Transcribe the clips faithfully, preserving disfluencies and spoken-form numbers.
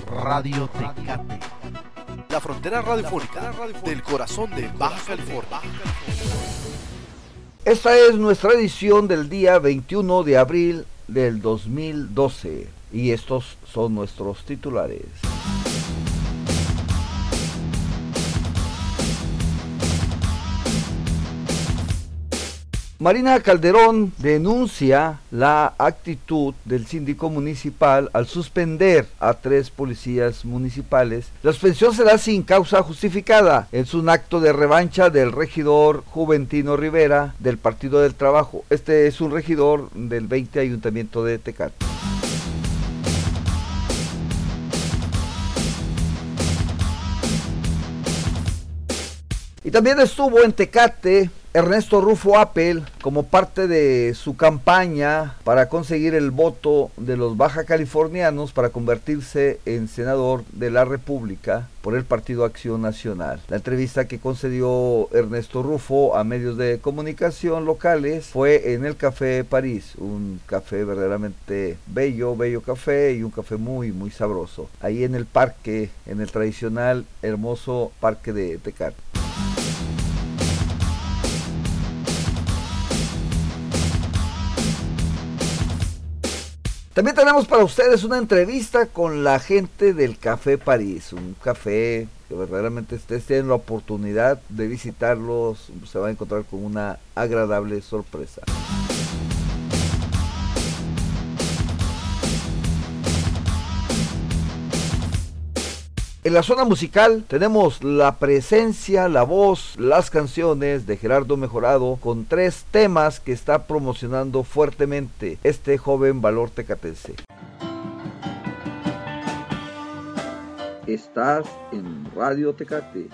Radio Tecate, la frontera radiofónica del corazón de Baja California. Esta es nuestra edición del día veintiuno de abril del dos mil doce y estos son nuestros titulares. Marina Calderón denuncia la actitud del síndico municipal al suspender a tres policías municipales. La suspensión será sin causa justificada. Es un acto de revancha del regidor Juventino Rivera del Partido del Trabajo. Este es un regidor del veinte Ayuntamiento de Tecate. Y también estuvo en Tecate Ernesto Rufo Appel como parte de su campaña para conseguir el voto de los baja californianos para convertirse en senador de la República por el Partido Acción Nacional. La entrevista que concedió Ernesto Rufo a medios de comunicación locales fue en el Café París, un café verdaderamente bello, bello café y un café muy, muy sabroso, ahí en el parque, en el tradicional hermoso parque de Tecate. También tenemos para ustedes una entrevista con la gente del Café París, un café que verdaderamente ustedes tienen la oportunidad de visitarlos, se va a encontrar con una agradable sorpresa. En la zona musical tenemos la presencia, la voz, las canciones de Gerardo Mejorado con tres temas que está promocionando fuertemente este joven valor tecatense. Estás en Radio Tecate.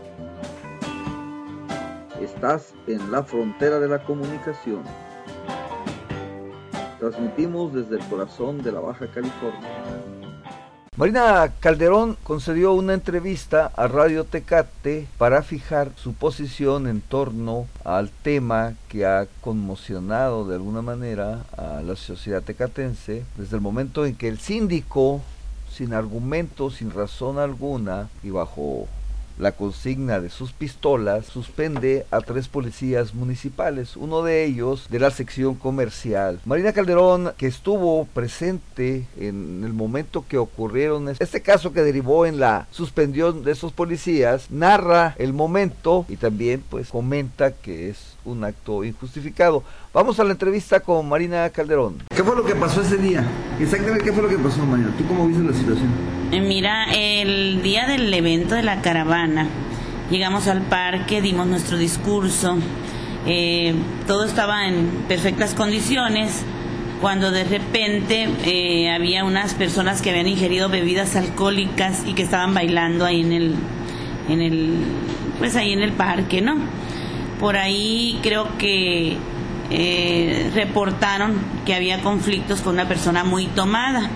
Estás en la frontera de la comunicación. Transmitimos desde el corazón de la Baja California. Marina Calderón concedió una entrevista a Radio Tecate para fijar su posición en torno al tema que ha conmocionado de alguna manera a la sociedad tecatense desde el momento en que el síndico, sin argumento, sin razón alguna y bajo la consigna de sus pistolas, suspende a tres policías municipales, uno de ellos de la sección comercial. Marina Calderón, que estuvo presente en el momento que ocurrieron este caso que derivó en la suspensión de esos policías, narra el momento y también pues comenta que es un acto injustificado. Vamos a la entrevista con Marina Calderón. ¿Qué fue lo que pasó ese día? Exactamente, ¿qué fue lo que pasó, Marina? ¿Tú cómo viste la situación? Eh, mira, el día del evento de la caravana, llegamos al parque, dimos nuestro discurso, eh, todo estaba en perfectas condiciones, cuando de repente eh, había unas personas que habían ingerido bebidas alcohólicas y que estaban bailando ahí en el, en el, pues ahí en el parque, ¿no? Por ahí creo que eh, reportaron que había conflictos con una persona muy tomada.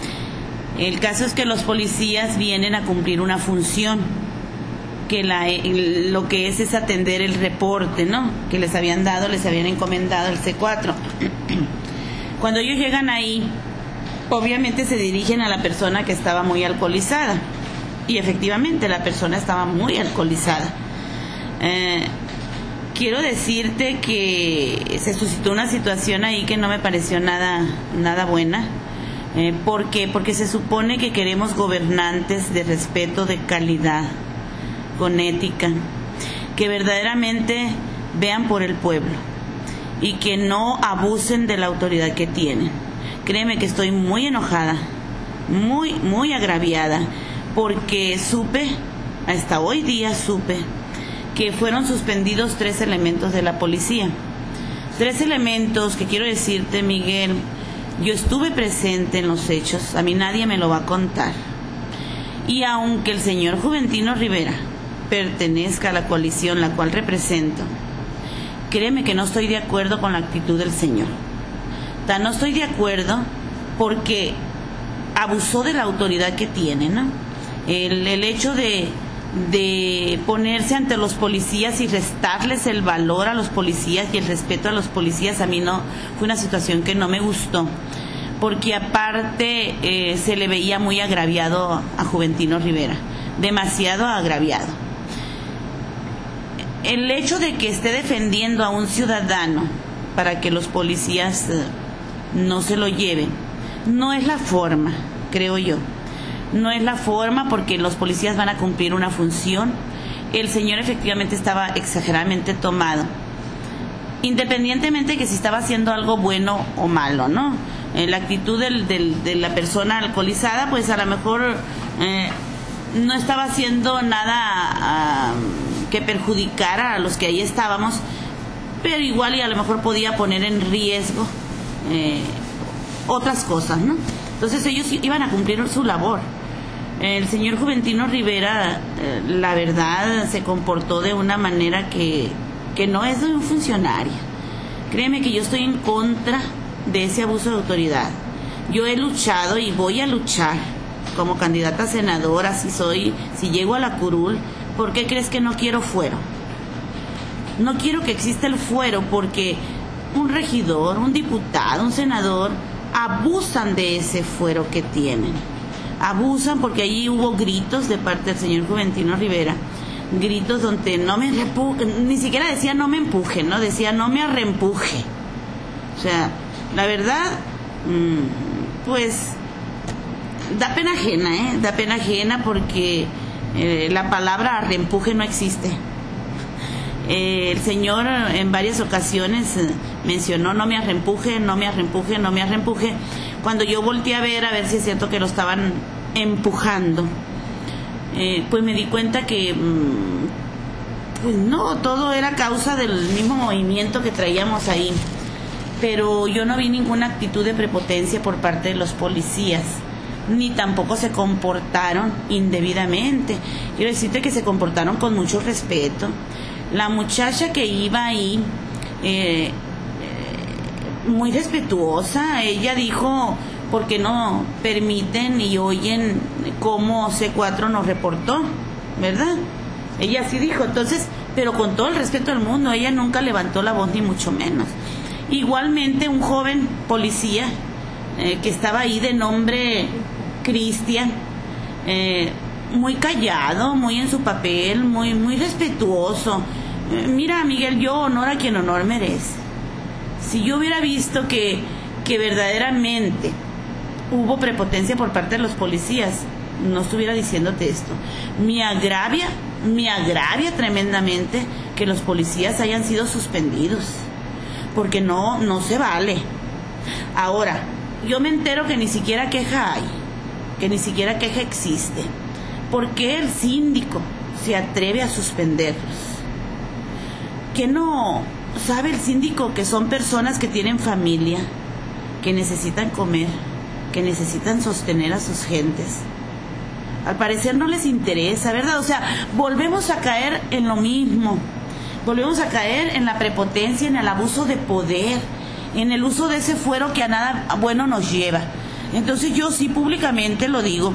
El caso es que los policías vienen a cumplir una función, que la, lo que es es atender el reporte, ¿no? Que les habían dado, les habían encomendado el C cuatro. Cuando ellos llegan ahí, obviamente se dirigen a la persona que estaba muy alcoholizada. Y efectivamente la persona estaba muy alcoholizada. Eh, quiero decirte que se suscitó una situación ahí que no me pareció nada, nada buena. Eh, ¿Por qué? Porque se supone que queremos gobernantes de respeto, de calidad, con ética, que verdaderamente vean por el pueblo y que no abusen de la autoridad que tienen. Créeme que estoy muy enojada, muy, muy agraviada, porque supe, hasta hoy día supe, que fueron suspendidos tres elementos de la policía. Tres elementos que quiero decirte, Miguel, yo estuve presente en los hechos, a mí nadie me lo va a contar. Y aunque el señor Juventino Rivera pertenezca a la coalición la cual represento, créeme que no estoy de acuerdo con la actitud del señor. Tan no estoy de acuerdo porque abusó de la autoridad que tiene, ¿no? El, el hecho de, de ponerse ante los policías y restarles el valor a los policías y el respeto a los policías, a mí no, fue una situación que no me gustó. porque aparte eh, se le veía muy agraviado a Juventino Rivera, demasiado agraviado. El hecho de que esté defendiendo a un ciudadano para que los policías eh, no se lo lleven, no es la forma, creo yo. No es la forma, porque los policías van a cumplir una función. El señor efectivamente estaba exageradamente tomado, independientemente de que si estaba haciendo algo bueno o malo, ¿no? Eh, la actitud del, del, de la persona alcoholizada, pues a lo mejor eh, no estaba haciendo nada uh, que perjudicara a los que ahí estábamos, pero igual y a lo mejor podía poner en riesgo eh, otras cosas, ¿no? Entonces ellos iban a cumplir su labor. El señor Juventino Rivera, eh, la verdad, se comportó de una manera que, que no es de un funcionario. Créeme que yo estoy en contra de ese abuso de autoridad. Yo he luchado y voy a luchar como candidata a senadora, si soy, si llego a la curul. ¿Por qué crees que no quiero fuero? No quiero que exista el fuero porque un regidor, un diputado, un senador abusan de ese fuero que tienen. Abusan porque allí hubo gritos de parte del señor Juventino Rivera, gritos donde no me empuje, ni siquiera decía no me empuje, ¿no? Decía no me arrempuje. O sea, la verdad, pues da pena ajena, ¿eh? Da pena ajena porque eh, la palabra arrempuje no existe. Eh, el señor en varias ocasiones eh, mencionó no me arrempuje, no me arrempuje, no me arrempuje. Cuando yo volteé a ver, a ver si es cierto que lo estaban empujando, eh, pues me di cuenta que mmm, pues no, todo era causa del mismo movimiento que traíamos ahí. Pero yo no vi ninguna actitud de prepotencia por parte de los policías, ni tampoco se comportaron indebidamente. Quiero decirte que se comportaron con mucho respeto. La muchacha que iba ahí, eh, eh, muy respetuosa, ella dijo, ¿por qué no permiten y oyen cómo C cuatro nos reportó? ¿Verdad? Ella sí dijo, entonces, pero con todo el respeto del mundo, ella nunca levantó la voz ni mucho menos. Igualmente un joven policía eh, que estaba ahí de nombre Cristian, eh, muy callado, muy en su papel, muy muy respetuoso. Eh, mira, Miguel, yo honor a quien honor merece. Si yo hubiera visto que, que verdaderamente hubo prepotencia por parte de los policías, no estuviera diciéndote esto. Me agravia, me agravia tremendamente que los policías hayan sido suspendidos, porque no, no se vale. Ahora, yo me entero que ni siquiera queja hay, que ni siquiera queja existe. ¿Por qué el síndico se atreve a suspenderlos? ¿Qué no sabe el síndico que son personas que tienen familia, que necesitan comer, que necesitan sostener a sus gentes? Al parecer no les interesa, ¿verdad? O sea, volvemos a caer en lo mismo. Volvemos a caer en la prepotencia, en el abuso de poder, en el uso de ese fuero que a nada bueno nos lleva. Entonces yo sí públicamente lo digo,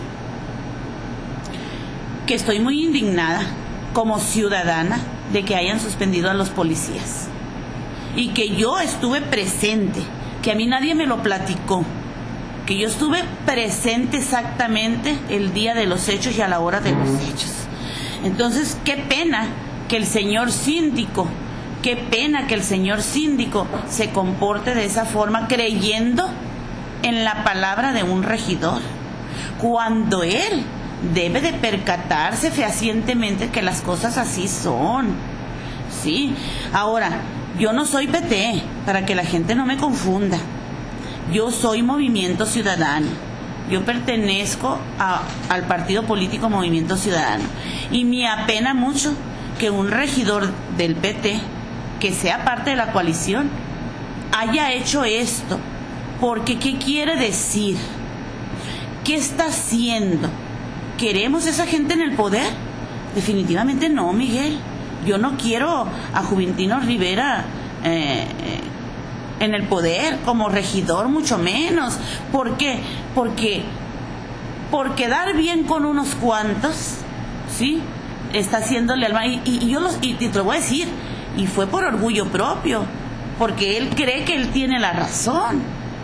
que estoy muy indignada como ciudadana de que hayan suspendido a los policías. Y que yo estuve presente, que a mí nadie me lo platicó, que yo estuve presente exactamente el día de los hechos y a la hora de los hechos. Entonces, qué pena que el señor síndico, qué pena que el señor síndico se comporte de esa forma creyendo en la palabra de un regidor, cuando él debe de percatarse fehacientemente que las cosas así son. Sí, ahora, yo no soy P T, para que la gente no me confunda. Yo soy Movimiento Ciudadano. Yo pertenezco a, al partido político Movimiento Ciudadano. Y me apena mucho que un regidor del P T, que sea parte de la coalición, haya hecho esto. Porque, ¿qué quiere decir? ¿Qué está haciendo? ¿Queremos esa gente en el poder? Definitivamente no, Miguel. Yo no quiero a Juventino Rivera eh, en el poder como regidor, mucho menos. ¿Por qué? Porque por quedar bien con unos cuantos, ¿sí? Está haciéndole al mal. Y, y, y yo los, y, y te lo voy a decir, y fue por orgullo propio, porque él cree que él tiene la razón.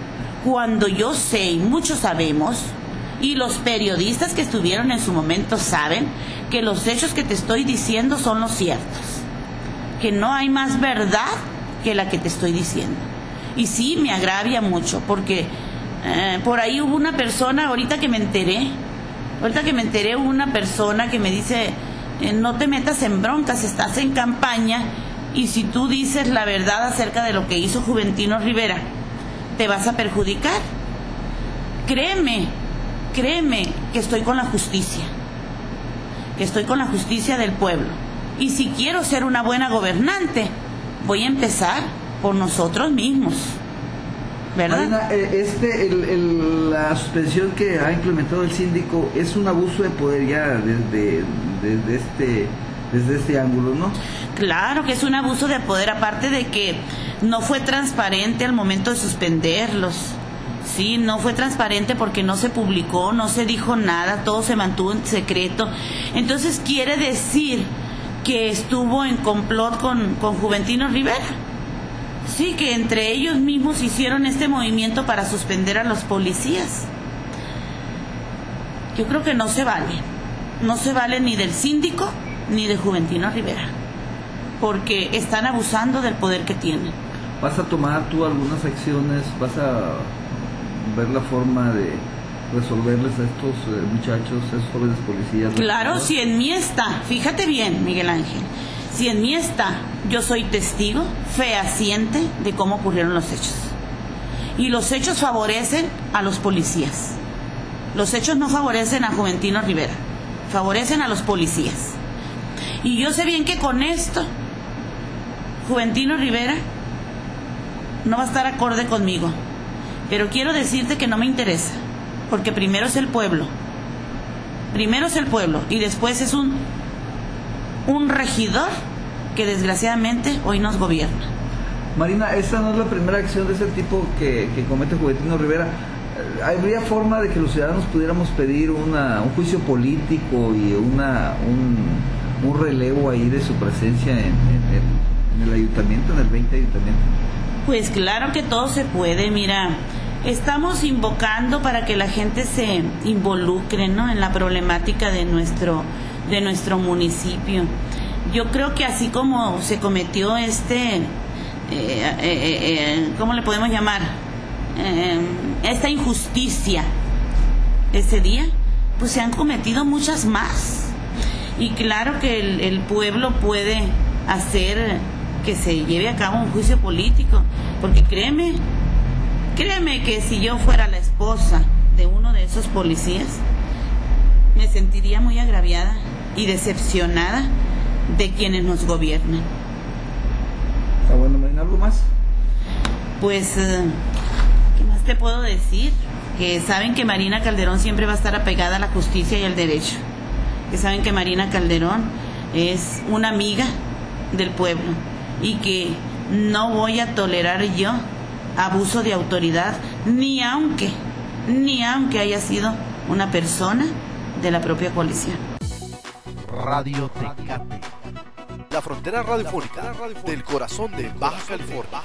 cuando yo sé, y muchos sabemos, y los periodistas que estuvieron en su momento saben, que los hechos que te estoy diciendo son los ciertos, que no hay más verdad que la que te estoy diciendo. Y sí, me agravia mucho, porque eh, por ahí hubo una persona, ahorita que me enteré, ahorita que me enteré, hubo una persona que me dice, eh, no te metas en broncas, estás en campaña, y si tú dices la verdad acerca de lo que hizo Juventino Rivera, te vas a perjudicar. Créeme, créeme que estoy con la justicia, que estoy con la justicia del pueblo. Y si quiero ser una buena gobernante, voy a empezar por nosotros mismos, ¿verdad? Marina, este, el, el, la suspensión que ha implementado el síndico es un abuso de poder ya desde, desde, este, desde este ángulo, ¿no? Claro que es un abuso de poder, aparte de que no fue transparente al momento de suspenderlos. Sí, no fue transparente porque no se publicó, no se dijo nada, todo se mantuvo en secreto. Entonces quiere decir que estuvo en complot con, con Juventino Rivera. Sí, que entre ellos mismos hicieron este movimiento para suspender a los policías. Yo creo que no se vale. No se vale ni del síndico ni de Juventino Rivera, porque están abusando del poder que tienen. ¿Vas a tomar tú algunas acciones? ¿Vas a ver la forma de resolverles a estos eh, muchachos, a estos jóvenes policías? Claro, si en mí está, fíjate bien, Miguel Ángel, si en mí está, yo soy testigo fehaciente de cómo ocurrieron los hechos. Y los hechos favorecen a los policías. Los hechos no favorecen a Juventino Rivera, favorecen a los policías. Y yo sé bien que con esto, Juventino Rivera no va a estar acorde conmigo. Pero quiero decirte que no me interesa, porque primero es el pueblo. Primero es el pueblo y después es un, un regidor que desgraciadamente hoy nos gobierna. Marina, esta no es la primera acción de ese tipo que, que comete Juventino Rivera. ¿Habría forma de que los ciudadanos pudiéramos pedir una, un juicio político y una, un, un relevo ahí de su presencia en, en, en el ayuntamiento, en el veinte ayuntamiento? Pues claro que todo se puede, mira, estamos invocando para que la gente se involucre, ¿no?, en la problemática de nuestro, de nuestro municipio. Yo creo que así como se cometió este, eh, eh, eh, ¿cómo le podemos llamar? Eh, esta injusticia ese día, pues se han cometido muchas más. Y claro que el, el pueblo puede hacer que se lleve a cabo un juicio político, porque créeme, créeme que si yo fuera la esposa de uno de esos policías, me sentiría muy agraviada y decepcionada de quienes nos gobiernan. Está bueno, Marina, ¿algo más? Pues, ¿qué más te puedo decir? Que saben que Marina Calderón siempre va a estar apegada a la justicia y al derecho, que saben que Marina Calderón es una amiga del pueblo, y que no voy a tolerar yo abuso de autoridad, ni aunque, ni aunque haya sido una persona de la propia coalición. Radio Tecate, la frontera radiofónica del corazón de Baja California.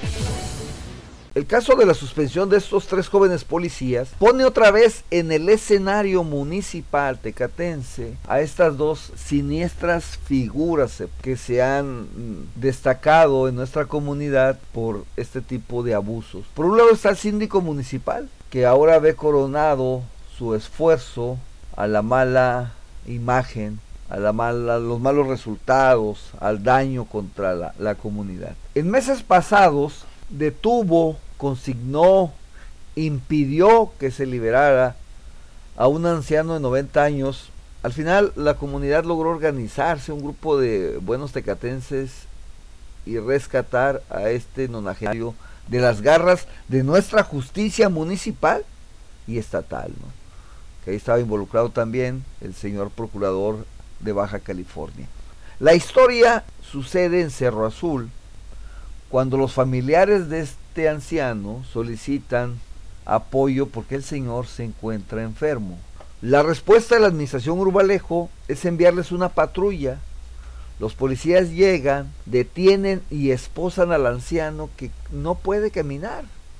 El caso de la suspensión de estos tres jóvenes policías pone otra vez en el escenario municipal tecatense a estas dos siniestras figuras que se han destacado en nuestra comunidad por este tipo de abusos. Por un lado está el síndico municipal, que ahora ve coronado su esfuerzo a la mala imagen, a, la mala, a los malos resultados, al daño contra la, la comunidad. En meses pasados detuvo, consignó, impidió que se liberara a un anciano de noventa años. Al final la comunidad logró organizarse, un grupo de buenos tecatenses, y rescatar a este nonagenario de las garras de nuestra justicia municipal y estatal, ¿no? Que ahí estaba involucrado también el señor procurador de Baja California. La historia sucede en Cerro Azul, cuando los familiares de este anciano solicitan apoyo porque el señor se encuentra enfermo. La respuesta de la administración Urbalejo es enviarles una patrulla. Los policías llegan, detienen y esposan al anciano que no puede caminar.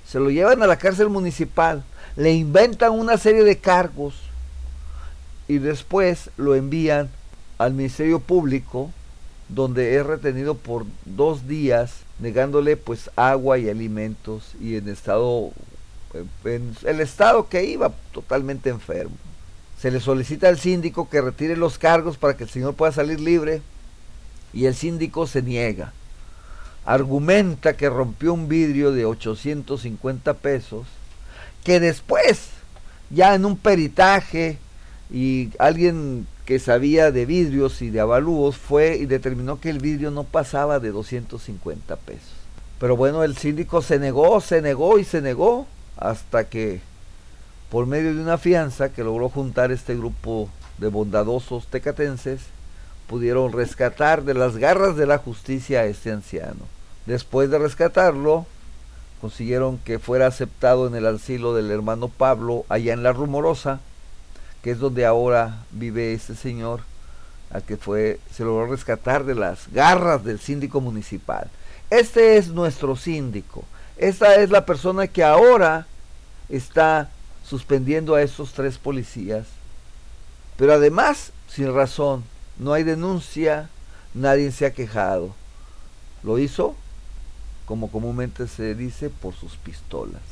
se lo llevan a la cárcel municipal, le inventan una serie de cargos y después lo envían al Ministerio Público, donde es retenido por dos días, negándole pues agua y alimentos, y en estado, en el estado que iba, totalmente enfermo. Se le solicita al síndico que retire los cargos para que el señor pueda salir libre, y el síndico se niega. Argumenta que rompió un vidrio de ochocientos cincuenta pesos, que después, ya en un peritaje, y alguien que sabía de vidrios y de avalúos fue y determinó que el vidrio no pasaba de doscientos cincuenta pesos. Pero bueno, el síndico se negó, se negó y se negó, hasta que por medio de una fianza que logró juntar este grupo de bondadosos tecatenses, pudieron rescatar de las garras de la justicia a este anciano. Después de rescatarlo, consiguieron que fuera aceptado en el asilo del hermano Pablo, allá en La Rumorosa, que es donde ahora vive este señor, al que fue, se logró rescatar de las garras del síndico municipal. Este es nuestro síndico, esta es la persona que ahora está suspendiendo a estos tres policías, pero además, sin razón, no hay denuncia, nadie se ha quejado. Lo hizo, como comúnmente se dice, por sus pistolas.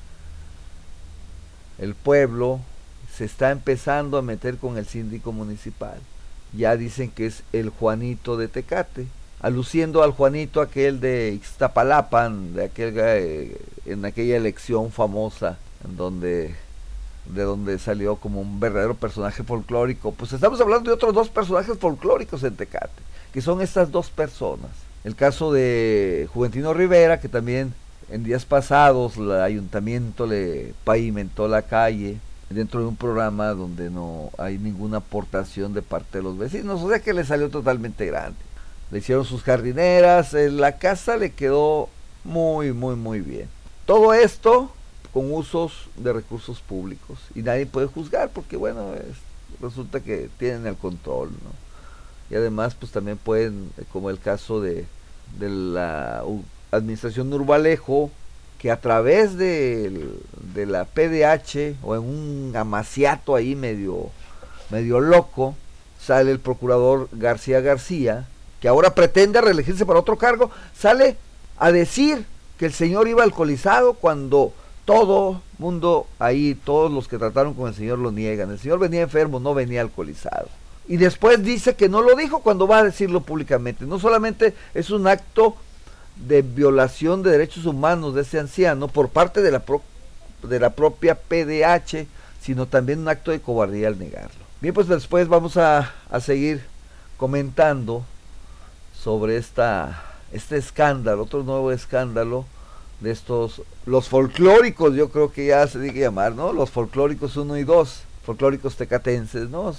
El pueblo se está empezando a meter con el síndico municipal. Ya dicen que es el Juanito de Tecate, aluciendo al Juanito aquel de Ixtapalapan, de aquel, eh, en aquella elección famosa, en donde, de donde salió como un verdadero personaje folclórico. Pues estamos hablando de otros dos personajes folclóricos en Tecate, que son estas dos personas. El caso de Juventino Rivera, que también en días pasados el ayuntamiento le pavimentó la calle dentro de un programa donde no hay ninguna aportación de parte de los vecinos, o sea que le salió totalmente grande. Le hicieron sus jardineras, la casa le quedó muy, muy, muy bien. Todo esto con usos de recursos públicos, y nadie puede juzgar porque, bueno, es, resulta que tienen el control, ¿no? Y además, pues también pueden, como el caso de, de la uh, administración Urbalejo, que a través de, de la P D H, o en un amaciato ahí medio, medio loco, sale el procurador García García, que ahora pretende reelegirse para otro cargo, sale a decir que el señor iba alcoholizado cuando todo mundo ahí, todos los que trataron con el señor lo niegan. El señor venía enfermo, no venía alcoholizado. Y después dice que no lo dijo cuando va a decirlo públicamente. No solamente es un acto de violación de derechos humanos de ese anciano por parte de la, pro, de la propia P D H, sino también un acto de cobardía al negarlo. Bien, pues después vamos a, a seguir comentando sobre esta, este escándalo, otro nuevo escándalo de estos, los folclóricos, yo creo que ya se tiene que llamar, ¿no? Los folclóricos uno y dos, folclóricos tecatenses, ¿no?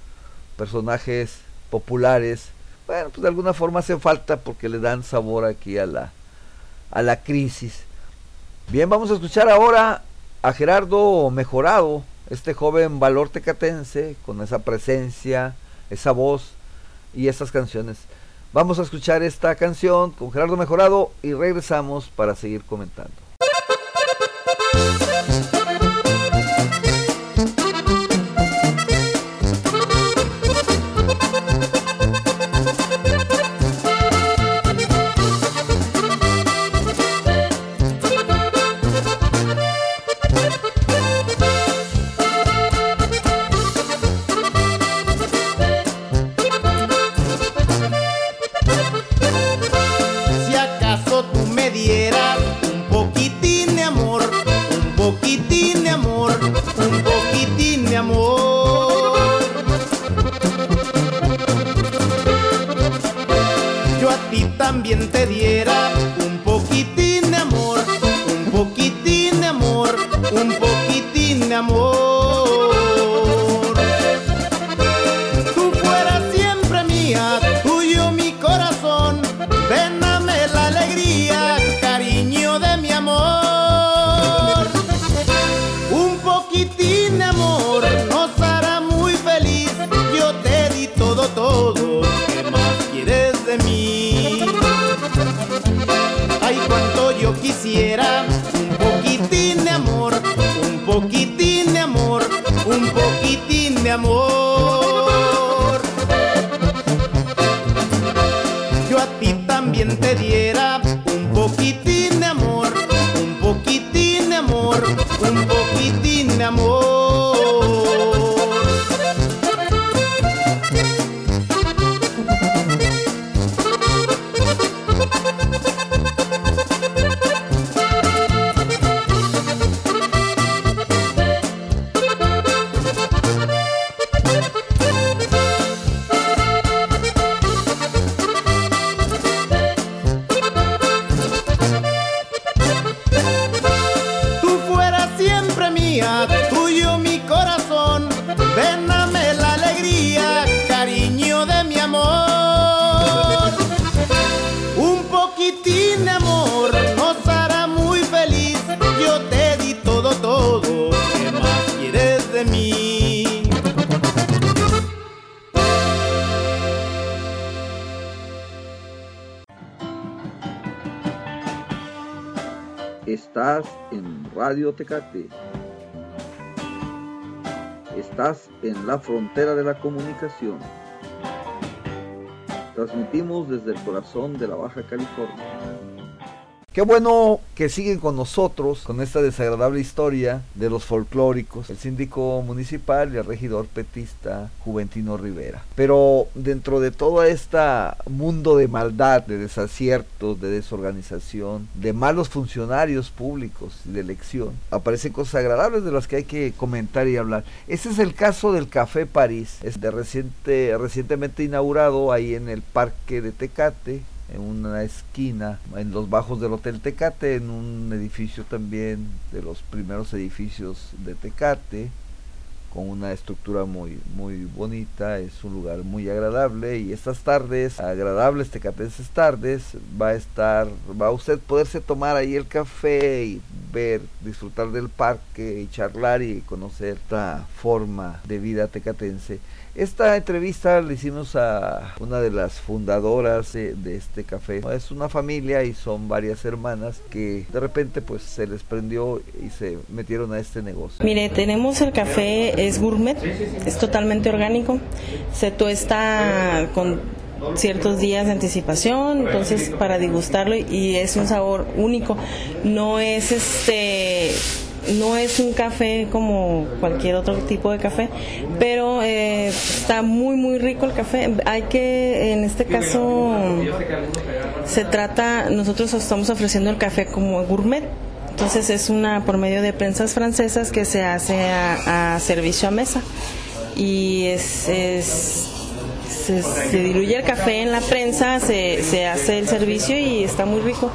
Personajes populares. Bueno, pues de alguna forma hacen falta porque le dan sabor aquí a la, a la crisis. Bien, vamos a escuchar ahora a Gerardo Mejorado, este joven valor tecatense, con esa presencia, esa voz y esas canciones. Vamos a escuchar esta canción con Gerardo Mejorado y regresamos para seguir comentando. También te diera un poquitín de amor, un poquitín de amor, un poquitín de amor. Tú fueras siempre mía, tuyo mi corazón, ven dame la alegría, cariño de mi amor. Un poquitín de amor nos hará muy feliz, yo te di todo, todo, ¿qué más quieres de mí? amor. Yo a ti también te diera un poquitín de amor, un poquitín de amor, un poquitín de amor. Tuyo mi corazón, ven dame la alegría, cariño de mi amor. Un poquitín de amor nos hará muy feliz. Yo te di todo, todo, ¿qué más quieres de mí? Estás en Radio Tecate. Estás en la frontera de la comunicación. Transmitimos desde el corazón de la Baja California. Qué bueno que siguen con nosotros con esta desagradable historia de los folclóricos, el síndico municipal y el regidor petista Juventino Rivera. Pero dentro de todo este mundo de maldad, de desaciertos, de desorganización, de malos funcionarios públicos y de elección, aparecen cosas agradables de las que hay que comentar y hablar. Ese es el caso del Café París, es de reciente, recientemente inaugurado ahí en el Parque de Tecate, en una esquina, en los bajos del Hotel Tecate, en un edificio también de los primeros edificios de Tecate, con una estructura muy muy bonita. Es un lugar muy agradable, y estas tardes, agradables tecatenses tardes, va a estar, va a usted poderse tomar ahí el café y ver, disfrutar del parque y charlar y conocer esta forma de vida tecatense. Esta entrevista le hicimos a una de las fundadoras de, de este café. Es una familia y son varias hermanas que de repente pues se les prendió y se metieron a este negocio. Mire, tenemos el café, es gourmet, es totalmente orgánico, se tuesta con ciertos días de anticipación, entonces para degustarlo, y es un sabor único. No es este... No es un café como cualquier otro tipo de café, pero eh, está muy muy rico el café. Hay que, en este caso, se trata, nosotros estamos ofreciendo el café como gourmet. Entonces es una por medio de prensas francesas que se hace a, a servicio a mesa, y es, es se, se diluye el café en la prensa, se, se hace el servicio y está muy rico.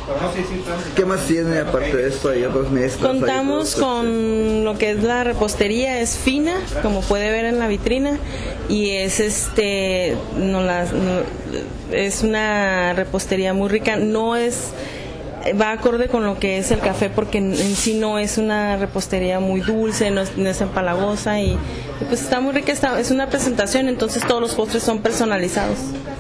¿Qué más tiene aparte de esto? ¿Hay otras mezclas? Contamos con lo que es la repostería, es fina, como puede ver en la vitrina, y es este no la, no, es una repostería muy rica. No es va acorde con lo que es el café, porque en, en sí no es una repostería muy dulce, no es, no es empalagosa, y, y pues está muy rica. Está, es una presentación, entonces todos los postres son personalizados.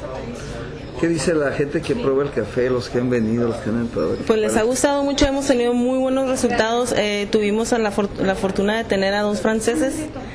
¿Qué dice la gente que prueba el café, los que han venido, los que han entrado? Pues les ha gustado mucho, hemos tenido muy buenos resultados. Eh, tuvimos la, for- la fortuna de tener a dos franceses,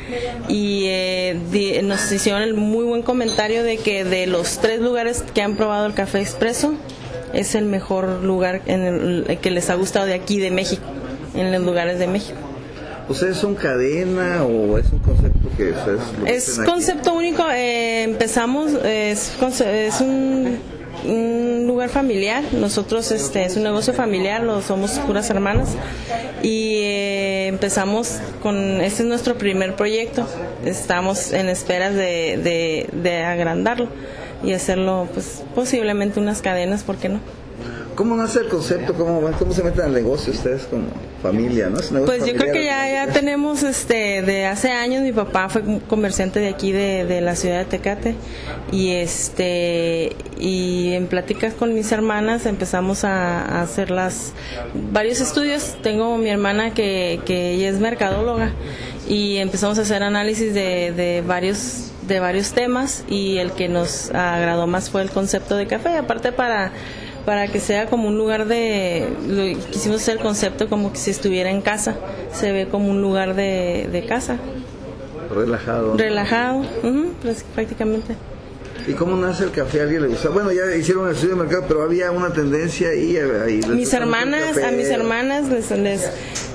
y eh, di- nos hicieron el muy buen comentario de que de los tres lugares que han probado el café expreso, es el mejor lugar en el, el que les ha gustado de aquí, de México, en los lugares de México. ¿Ustedes son cadena o es un concepto que ustedes lo Es concepto único. Eh, empezamos, es, es un, un lugar familiar. Nosotros este es un negocio familiar, lo somos puras hermanas, y eh, empezamos con, este es nuestro primer proyecto. Estamos en esperas de, de, de agrandarlo y hacerlo, pues posiblemente unas cadenas, ¿por qué no? ¿Cómo nace el concepto? ¿Cómo, cómo se meten al negocio ustedes como familia? ¿No? ¿Es un pues yo familiar? creo que ya, ya tenemos, este, de hace años, mi papá fue comerciante de aquí de, de la ciudad de Tecate, y este y en pláticas con mis hermanas empezamos a, a hacer las varios estudios. Tengo mi hermana que, que ella es mercadóloga, y empezamos a hacer análisis de, de varios de varios temas, y el que nos agradó más fue el concepto de café. Aparte, para para que sea como un lugar de, lo, quisimos hacer el concepto como que si estuviera en casa, se ve como un lugar de, de casa. Relajado. Relajado, uh-huh, pues, prácticamente. ¿Y cómo nace el café? ¿A alguien le gusta? Bueno, ya hicieron el estudio de mercado, pero había una tendencia ahí. ahí mis hermanas, a mis hermanas les, les,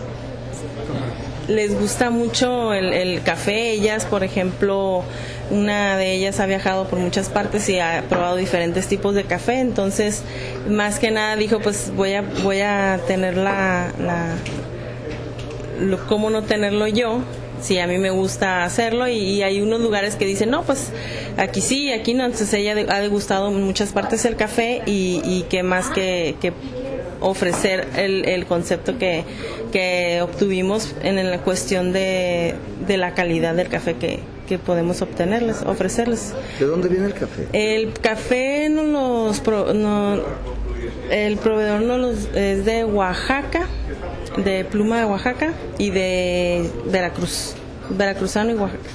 les gusta mucho el, el café. Ellas, por ejemplo, una de ellas ha viajado por muchas partes y ha probado diferentes tipos de café. Entonces, más que nada dijo, pues voy a voy a tener la, la lo, cómo no tenerlo yo. Sí, a mí me gusta hacerlo y, y hay unos lugares que dicen, no, pues aquí sí, aquí no. Entonces ella de, ha degustado en muchas partes el café y, y qué más que, que ofrecer el, el concepto que, que obtuvimos en la cuestión de, de la calidad del café que, que podemos obtenerles, ofrecerles. ¿De dónde viene el café? El café no los pro, no, el proveedor no los es de Oaxaca, de Pluma de Oaxaca y de Veracruz, veracruzano y Oaxaca.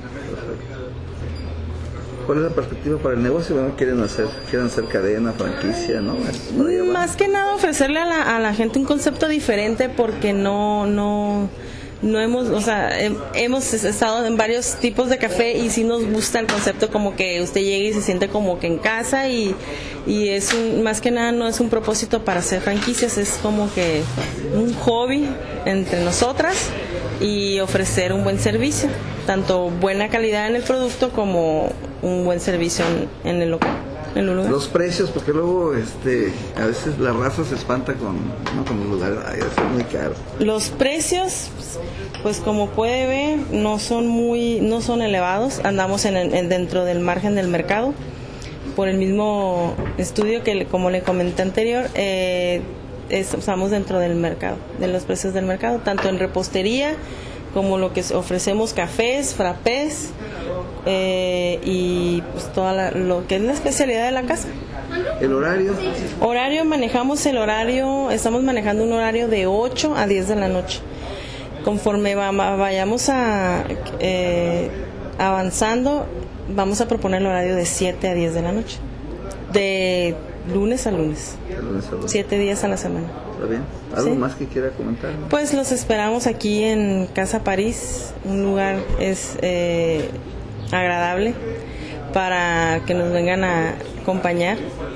¿Cuál es la perspectiva para el negocio? Bueno, quieren hacer, quieren hacer cadena, franquicia, ¿no? Más que nada ofrecerle a la, a la gente un concepto diferente porque no, no, no hemos, o sea, hemos estado en varios tipos de café y sí nos gusta el concepto como que usted llegue y se siente como que en casa y, y es un, más que nada no es un propósito para hacer franquicias, es como que un hobby entre nosotras y ofrecer un buen servicio, tanto buena calidad en el producto como un buen servicio en, en el local. En el lugar. Los precios, porque luego este a veces la raza se espanta con, ¿no? con los lugares, ay, es muy caro. Los precios, pues como puede ver, no son muy, no son elevados, andamos en, en dentro del margen del mercado, por el mismo estudio que como le comenté anterior, eh, estamos dentro del mercado, de los precios del mercado, tanto en repostería como lo que ofrecemos cafés, frappés, eh, y pues toda la, lo que es la especialidad de la casa. ¿El horario? Horario, manejamos el horario, estamos manejando un horario de ocho a diez de la noche. Conforme va, vayamos a, eh, avanzando, vamos a proponer el horario de siete a diez de la noche. De lunes a lunes. De lunes a lunes. Siete días a la semana. ¿Está bien? ¿Algo ¿Sí? más que quiera comentar? ¿No? Pues los esperamos aquí en Casa París, un lugar es eh, agradable para que nos vengan a acompañar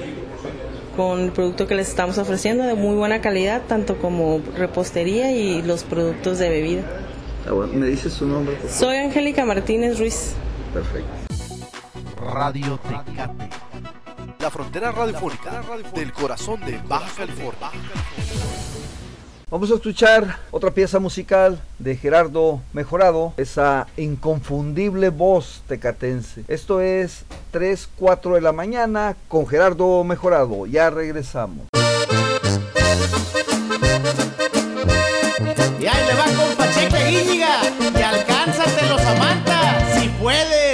con el producto que les estamos ofreciendo de muy buena calidad, tanto como repostería y los productos de bebida. Ah, bueno. ¿Me dices su nombre, por favor? Soy Angélica Martínez Ruiz. Perfecto. Radio Tecate, la frontera radiofónica del corazón de Baja California. Vamos a escuchar otra pieza musical de Gerardo Mejorado, esa inconfundible voz tecatense. Esto es tres, cuatro de la mañana con Gerardo Mejorado. Ya regresamos. Y ahí le va con Pacheque Íñiga, y alcánzate los Samantha, si puedes.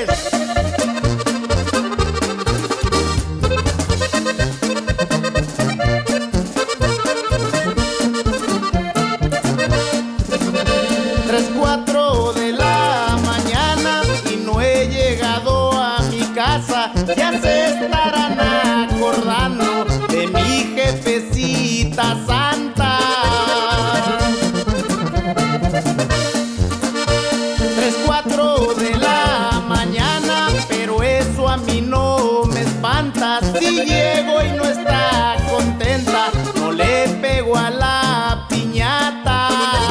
Tres, cuatro de la mañana y no he llegado a mi casa. Ya se estarán acordando de mi jefecita santa. Tres, cuatro de la mañana, pero eso a mí no me espanta. Si llego y no está contenta, no le pego a la piñata.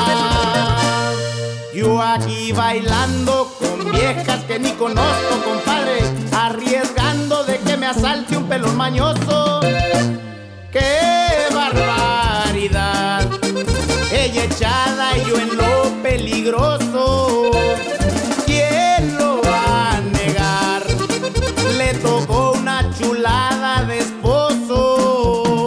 Yo aquí bailando con viejas que ni conozco, compadre, arriesgando de que me asalte un pelón mañoso. ¡Qué barbaridad! Ella echada y yo en lo peligroso. ¿Quién lo va a negar? Le tocó una chulada de esposo.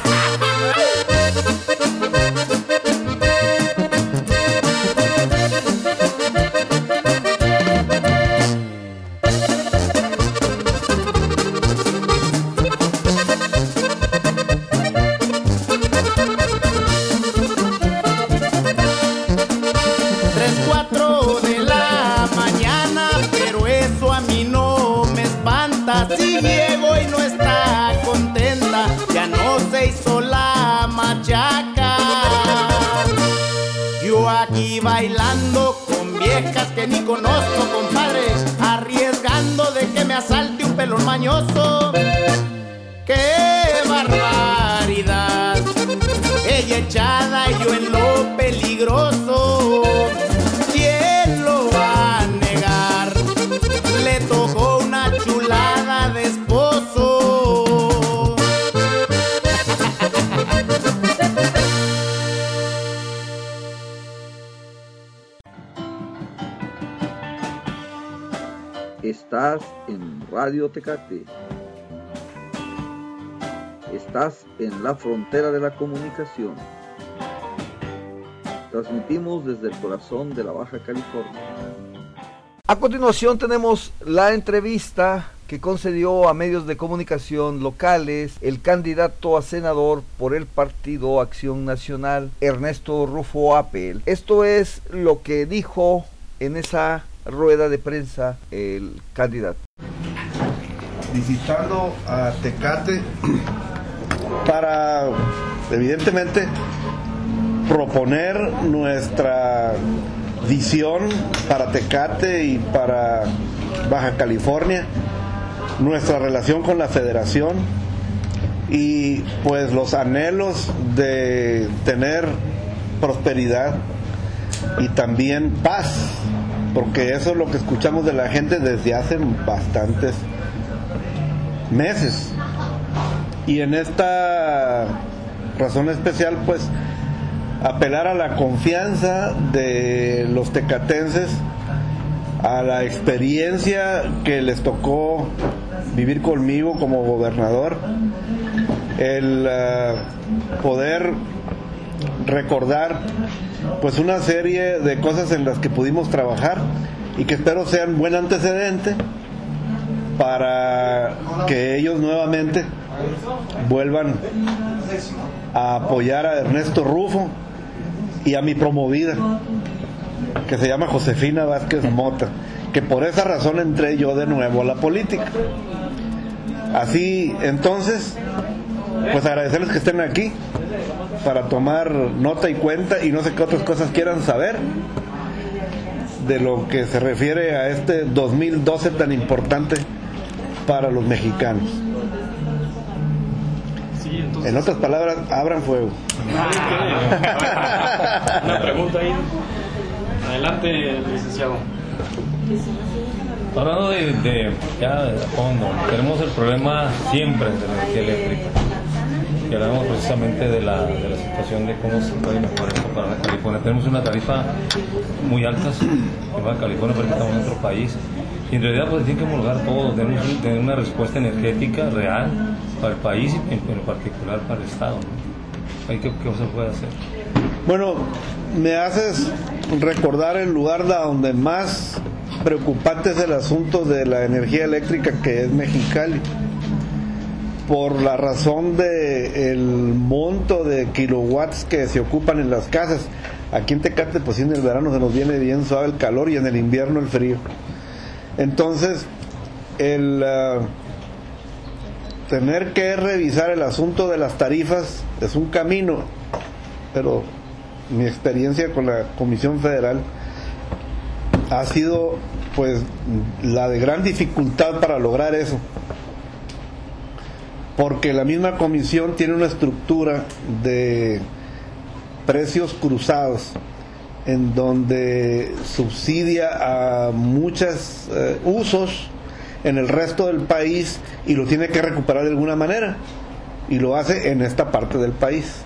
Tres, cuatro de la mañana, pero eso a mí no me espanta. Si llego y no está contenta, ya no se hizo la machaca. Yo aquí bailando con viejas chicas que ni conozco, compadre, arriesgando de que me asalte un pelón mañoso. ¡Qué barbaridad! Ella echada y yo en lo peligroso. ¿Quién lo va a negar? Le tocó una chulada de esposo. Estás en Radio Tecate. Estás en la frontera de la comunicación. Transmitimos desde el corazón de la Baja California. A continuación tenemos la entrevista que concedió a medios de comunicación locales el candidato a senador por el Partido Acción Nacional, Ernesto Rufo Apel. Esto es lo que dijo en esa rueda de prensa el candidato. Visitando a Tecate para, evidentemente, proponer nuestra visión para Tecate y para Baja California, nuestra relación con la federación y pues los anhelos de tener prosperidad y también paz, porque eso es lo que escuchamos de la gente desde hace bastantes meses. Y en esta razón especial, pues, apelar a la confianza de los tecatenses, a la experiencia que les tocó vivir conmigo como gobernador, el uh, poder recordar pues una serie de cosas en las que pudimos trabajar y que espero sean buen antecedente para que ellos nuevamente vuelvan a apoyar a Ernesto Rufo y a mi promovida, que se llama Josefina Vázquez Mota, que por esa razón entré yo de nuevo a la política. Así entonces, pues agradecerles que estén aquí para tomar nota y cuenta y no sé qué otras cosas quieran saber de lo que se refiere a este dos mil doce tan importante para los mexicanos. Sí, entonces... En otras palabras, abran fuego. Una pregunta ahí. Adelante, licenciado. Hablando de, de ya de fondo, tenemos el problema siempre de la energía eléctrica. Y hablamos precisamente de la, de la situación de cómo se puede mejorar esto para Baja California. Tenemos una tarifa muy alta en Baja California, porque estamos en otro país. Y en realidad pues tiene que homologar todo, tenemos que tener una respuesta energética real para el país y en, en particular para el Estado, ¿no? ¿Qué, qué se puede hacer? Bueno, me haces recordar el lugar donde más preocupante es el asunto de la energía eléctrica, que es Mexicali, por la razón de el monto de kilowatts que se ocupan en las casas. Aquí en Tecate pues en el verano se nos viene bien suave el calor y en el invierno el frío. Entonces el uh, tener que revisar el asunto de las tarifas es un camino, pero mi experiencia con la Comisión Federal ha sido pues la de gran dificultad para lograr eso, porque la misma comisión tiene una estructura de precios cruzados en donde subsidia a muchos eh, usos en el resto del país y lo tiene que recuperar de alguna manera, y lo hace en esta parte del país.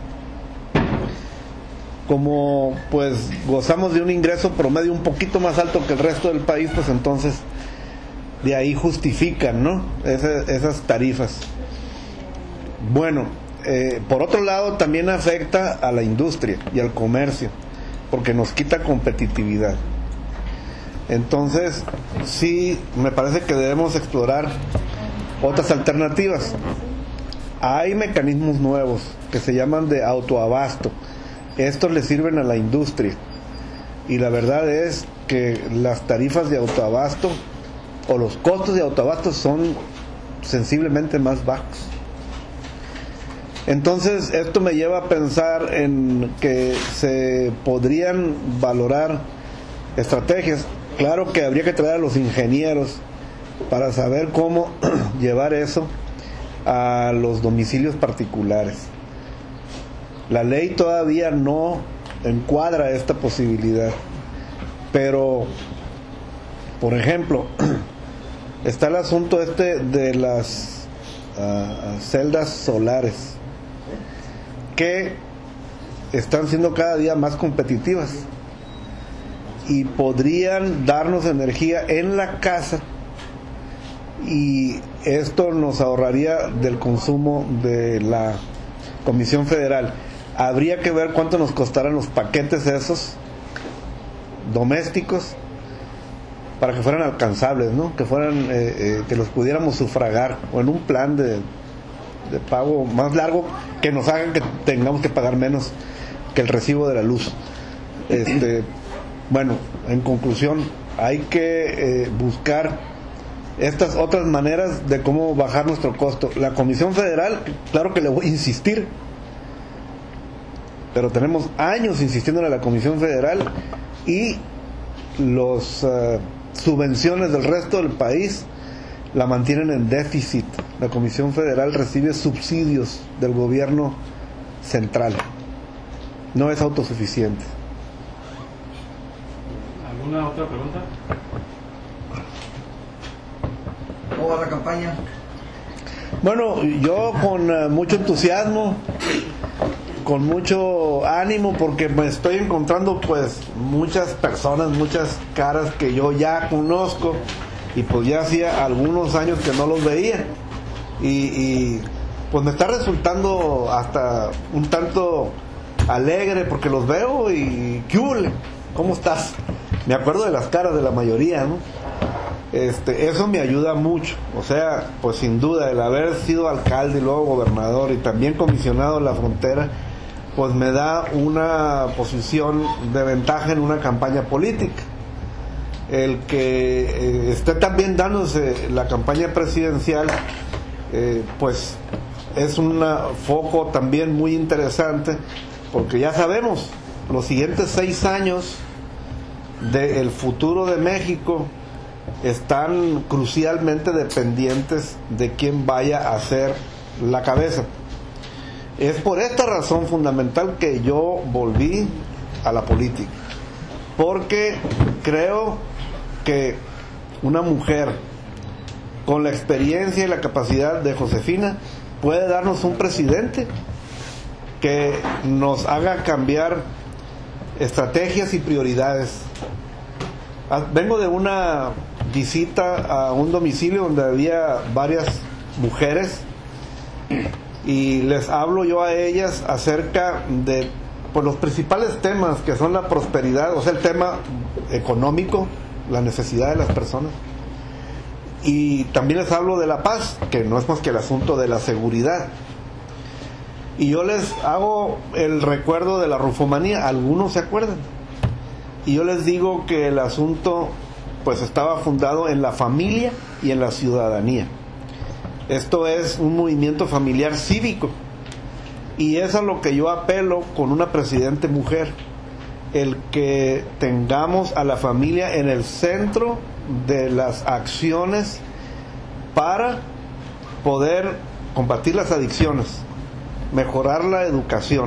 Como pues gozamos de un ingreso promedio un poquito más alto que el resto del país, pues entonces de ahí justifican, ¿no?, Ese, esas tarifas. Bueno, eh, por otro lado también afecta a la industria y al comercio, porque nos quita competitividad. Entonces sí me parece que debemos explorar otras alternativas. Hay mecanismos nuevos que se llaman de autoabasto. Estos le sirven a la industria, y la verdad es que las tarifas de autoabasto o los costos de autoabasto son sensiblemente más bajos. Entonces esto me lleva a pensar en que se podrían valorar estrategias claro que habría que traer a los ingenieros para saber cómo llevar eso a los domicilios particulares. La ley todavía no encuadra esta posibilidad, pero por ejemplo está el asunto este de las uh, celdas solares, que están siendo cada día más competitivas y podrían darnos energía en la casa, y esto nos ahorraría del consumo de la Comisión Federal. Habría que ver cuánto nos costarán los paquetes esos domésticos para que fueran alcanzables, ¿no? Que fueran eh, eh, que los pudiéramos sufragar, o en un plan de, de pago más largo que nos hagan que tengamos que pagar menos que el recibo de la luz. Este, bueno, en conclusión, hay que eh, buscar estas otras maneras de cómo bajar nuestro costo. La Comisión Federal, claro que le voy a insistir, pero tenemos años insistiendo en la Comisión Federal, y los uh, subvenciones del resto del país la mantienen en déficit. La Comisión Federal recibe subsidios del gobierno central, no es autosuficiente. ¿Alguna otra pregunta? ¿Cómo va la campaña? Bueno, yo con uh, mucho entusiasmo, con mucho ánimo, porque me estoy encontrando pues muchas personas, muchas caras que yo ya conozco, y pues ya hacía algunos años que no los veía, y, y pues me está resultando hasta un tanto alegre porque los veo y ¿qué hubo? ¿Cómo estás? Me acuerdo de las caras de la mayoría, ¿no? Este, eso me ayuda mucho. O sea, pues sin duda el haber sido alcalde y luego gobernador y también comisionado de la frontera, pues me da una posición de ventaja en una campaña política. El que eh, esté también dándose la campaña presidencial, eh, pues es un foco también muy interesante, porque ya sabemos, los siguientes seis años del futuro de México están crucialmente dependientes de quién vaya a ser la cabeza. Es por esta razón fundamental que yo volví a la política, porque creo que una mujer con la experiencia y la capacidad de Josefina puede darnos un presidente que nos haga cambiar estrategias y prioridades. Vengo de una visita a un domicilio donde había varias mujeres, y les hablo yo a ellas acerca de pues, los principales temas, que son la prosperidad, o sea, el tema económico, la necesidad de las personas, y también les hablo de la paz, que no es más que el asunto de la seguridad. Y yo les hago el recuerdo de la rufomanía, algunos se acuerdan, y yo les digo que el asunto pues estaba fundado en la familia y en la ciudadanía. Esto es un movimiento familiar cívico, y es a lo que yo apelo con una presidente mujer, el que tengamos a la familia en el centro de las acciones para poder combatir las adicciones, mejorar la educación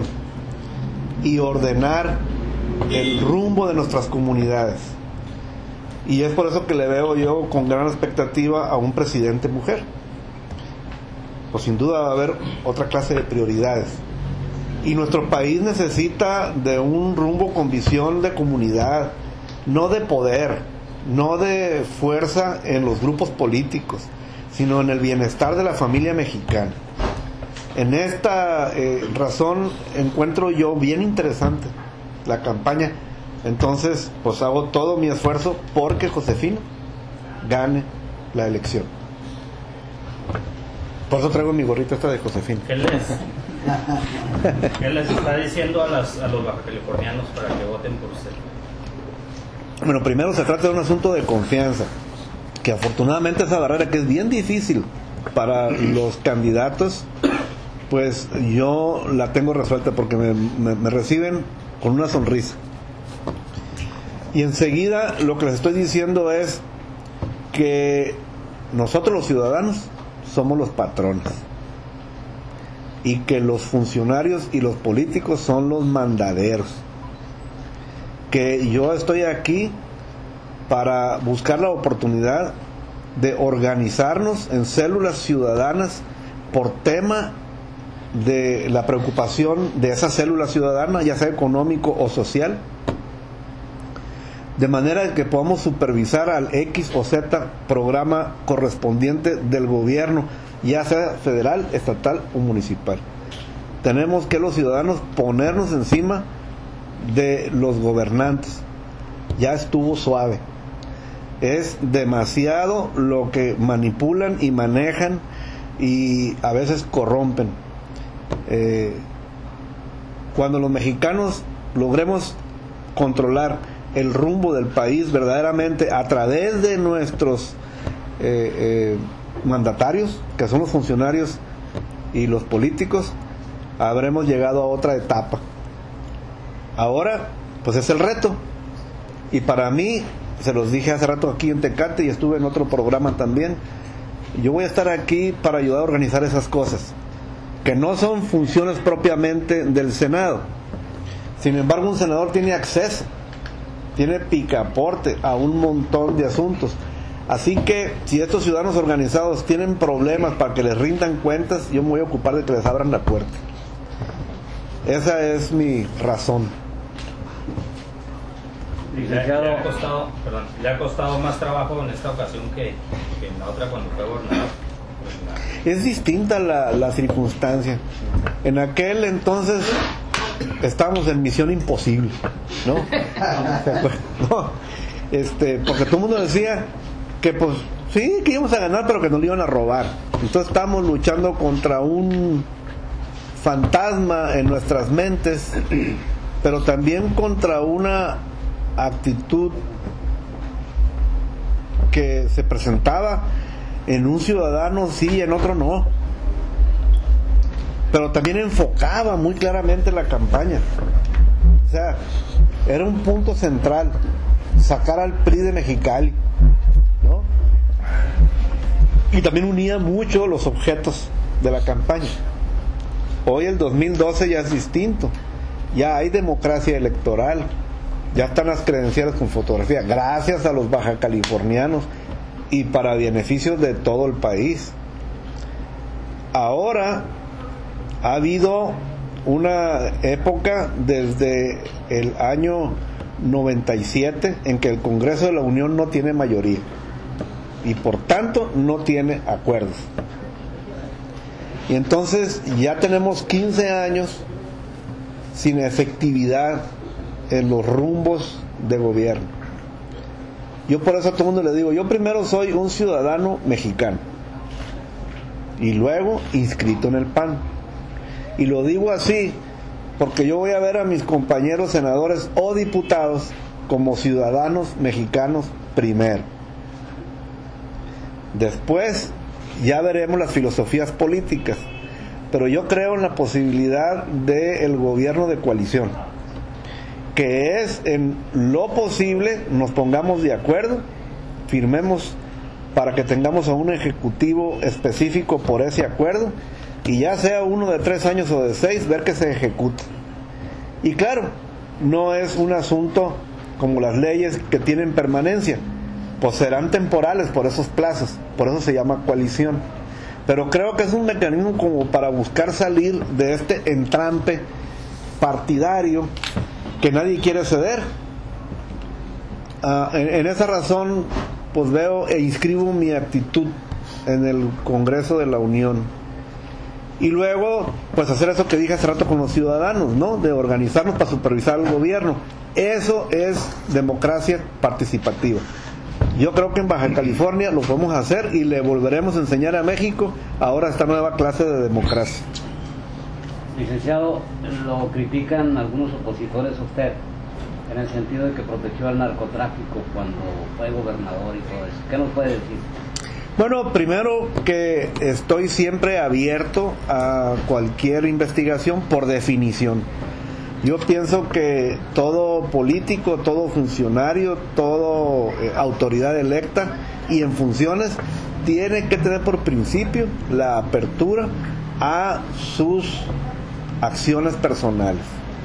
y ordenar el rumbo de nuestras comunidades. Y es por eso que le veo yo con gran expectativa a un presidente mujer. Pues sin duda va a haber otra clase de prioridades, y nuestro país necesita de un rumbo con visión de comunidad, no de poder, no de fuerza en los grupos políticos, sino en el bienestar de la familia mexicana. En esta eh, razón encuentro yo bien interesante la campaña. Entonces pues hago todo mi esfuerzo porque Josefina gane la elección. Por eso traigo mi gorrita esta de Josefina. ¿Qué les, ¿qué les está diciendo a, las, a los bajacalifornianos para que voten por usted? Bueno, primero se trata de un asunto de confianza, que afortunadamente esa barrera, que es bien difícil para los candidatos, pues yo la tengo resuelta, porque me, me, me reciben con una sonrisa. Y enseguida lo que les estoy diciendo es que nosotros los ciudadanos somos los patrones y que los funcionarios y los políticos son los mandaderos, que yo estoy aquí para buscar la oportunidad de organizarnos en células ciudadanas por tema de la preocupación de esa célula ciudadana, ya sea económico o social, de manera que podamos supervisar al X o Z programa correspondiente del gobierno, ya sea federal, estatal o municipal. Tenemos que los ciudadanos ponernos encima de los gobernantes. Ya estuvo suave. Es demasiado lo que manipulan y manejan y a veces corrompen. Eh, cuando los mexicanos logremos controlar el rumbo del país verdaderamente a través de nuestros eh, eh, mandatarios, que son los funcionarios y los políticos, habremos llegado a otra etapa. Ahora, pues es el reto. Y para mí, se los dije hace rato aquí en Tecate y estuve en otro programa también, yo voy a estar aquí para ayudar a organizar esas cosas, que no son funciones propiamente del Senado. Sin embargo, un senador tiene acceso, tiene picaporte a un montón de asuntos. Así que si estos ciudadanos organizados tienen problemas para que les rindan cuentas, yo me voy a ocupar de que les abran la puerta. Esa es mi razón. Le, le, ha costado, perdón, le ha costado más trabajo en esta ocasión que, que en la otra cuando fue gobernador. Es distinta la, la circunstancia. En aquel entonces estábamos en misión imposible, ¿no? no este, porque todo el mundo decía que pues sí, que íbamos a ganar, pero que nos lo iban a robar. Entonces estábamos luchando contra un fantasma en nuestras mentes, pero también contra una actitud que se presentaba en un ciudadano sí y en otro no, pero también enfocaba muy claramente la campaña. O sea, era un punto central sacar al P R I de Mexicali, ¿no? Y también unía mucho los objetos de la campaña. Hoy el dos mil doce ya es distinto, ya hay democracia electoral, ya están las credenciales con fotografía, gracias a los bajacalifornianos y para beneficios de todo el país. Ahora ha habido una época desde el año noventa y siete en que el Congreso de la Unión no tiene mayoría y por tanto no tiene acuerdos. Y entonces ya tenemos quince años sin efectividad en los rumbos de gobierno. Yo por eso a todo el mundo le digo, yo primero soy un ciudadano mexicano y luego inscrito en el P A N. Y lo digo así porque yo voy a ver a mis compañeros senadores o diputados como ciudadanos mexicanos primero. Después ya veremos las filosofías políticas, pero yo creo en la posibilidad del gobierno de coalición, que es en lo posible nos pongamos de acuerdo, firmemos para que tengamos a un ejecutivo específico por ese acuerdo y ya sea uno de tres años o de seis, ver que se ejecute. Y claro, no es un asunto como las leyes que tienen permanencia, pues serán temporales por esos plazos, por eso se llama coalición. Pero creo que es un mecanismo como para buscar salir de este entrampe partidario que nadie quiere ceder. Uh, en, en esa razón, pues veo e inscribo mi actitud en el Congreso de la Unión. Y luego, pues hacer eso que dije hace rato con los ciudadanos, ¿no? De organizarnos para supervisar al gobierno. Eso es democracia participativa. Yo creo que en Baja California lo podemos hacer y le volveremos a enseñar a México ahora esta nueva clase de democracia. Licenciado, lo critican algunos opositores a usted en el sentido de que protegió al narcotráfico cuando fue gobernador y todo eso. ¿Qué nos puede decir? Bueno, primero que estoy siempre abierto a cualquier investigación por definición. Yo pienso que todo político, todo funcionario, toda eh, autoridad electa y en funciones tiene que tener por principio la apertura a sus acciones personales,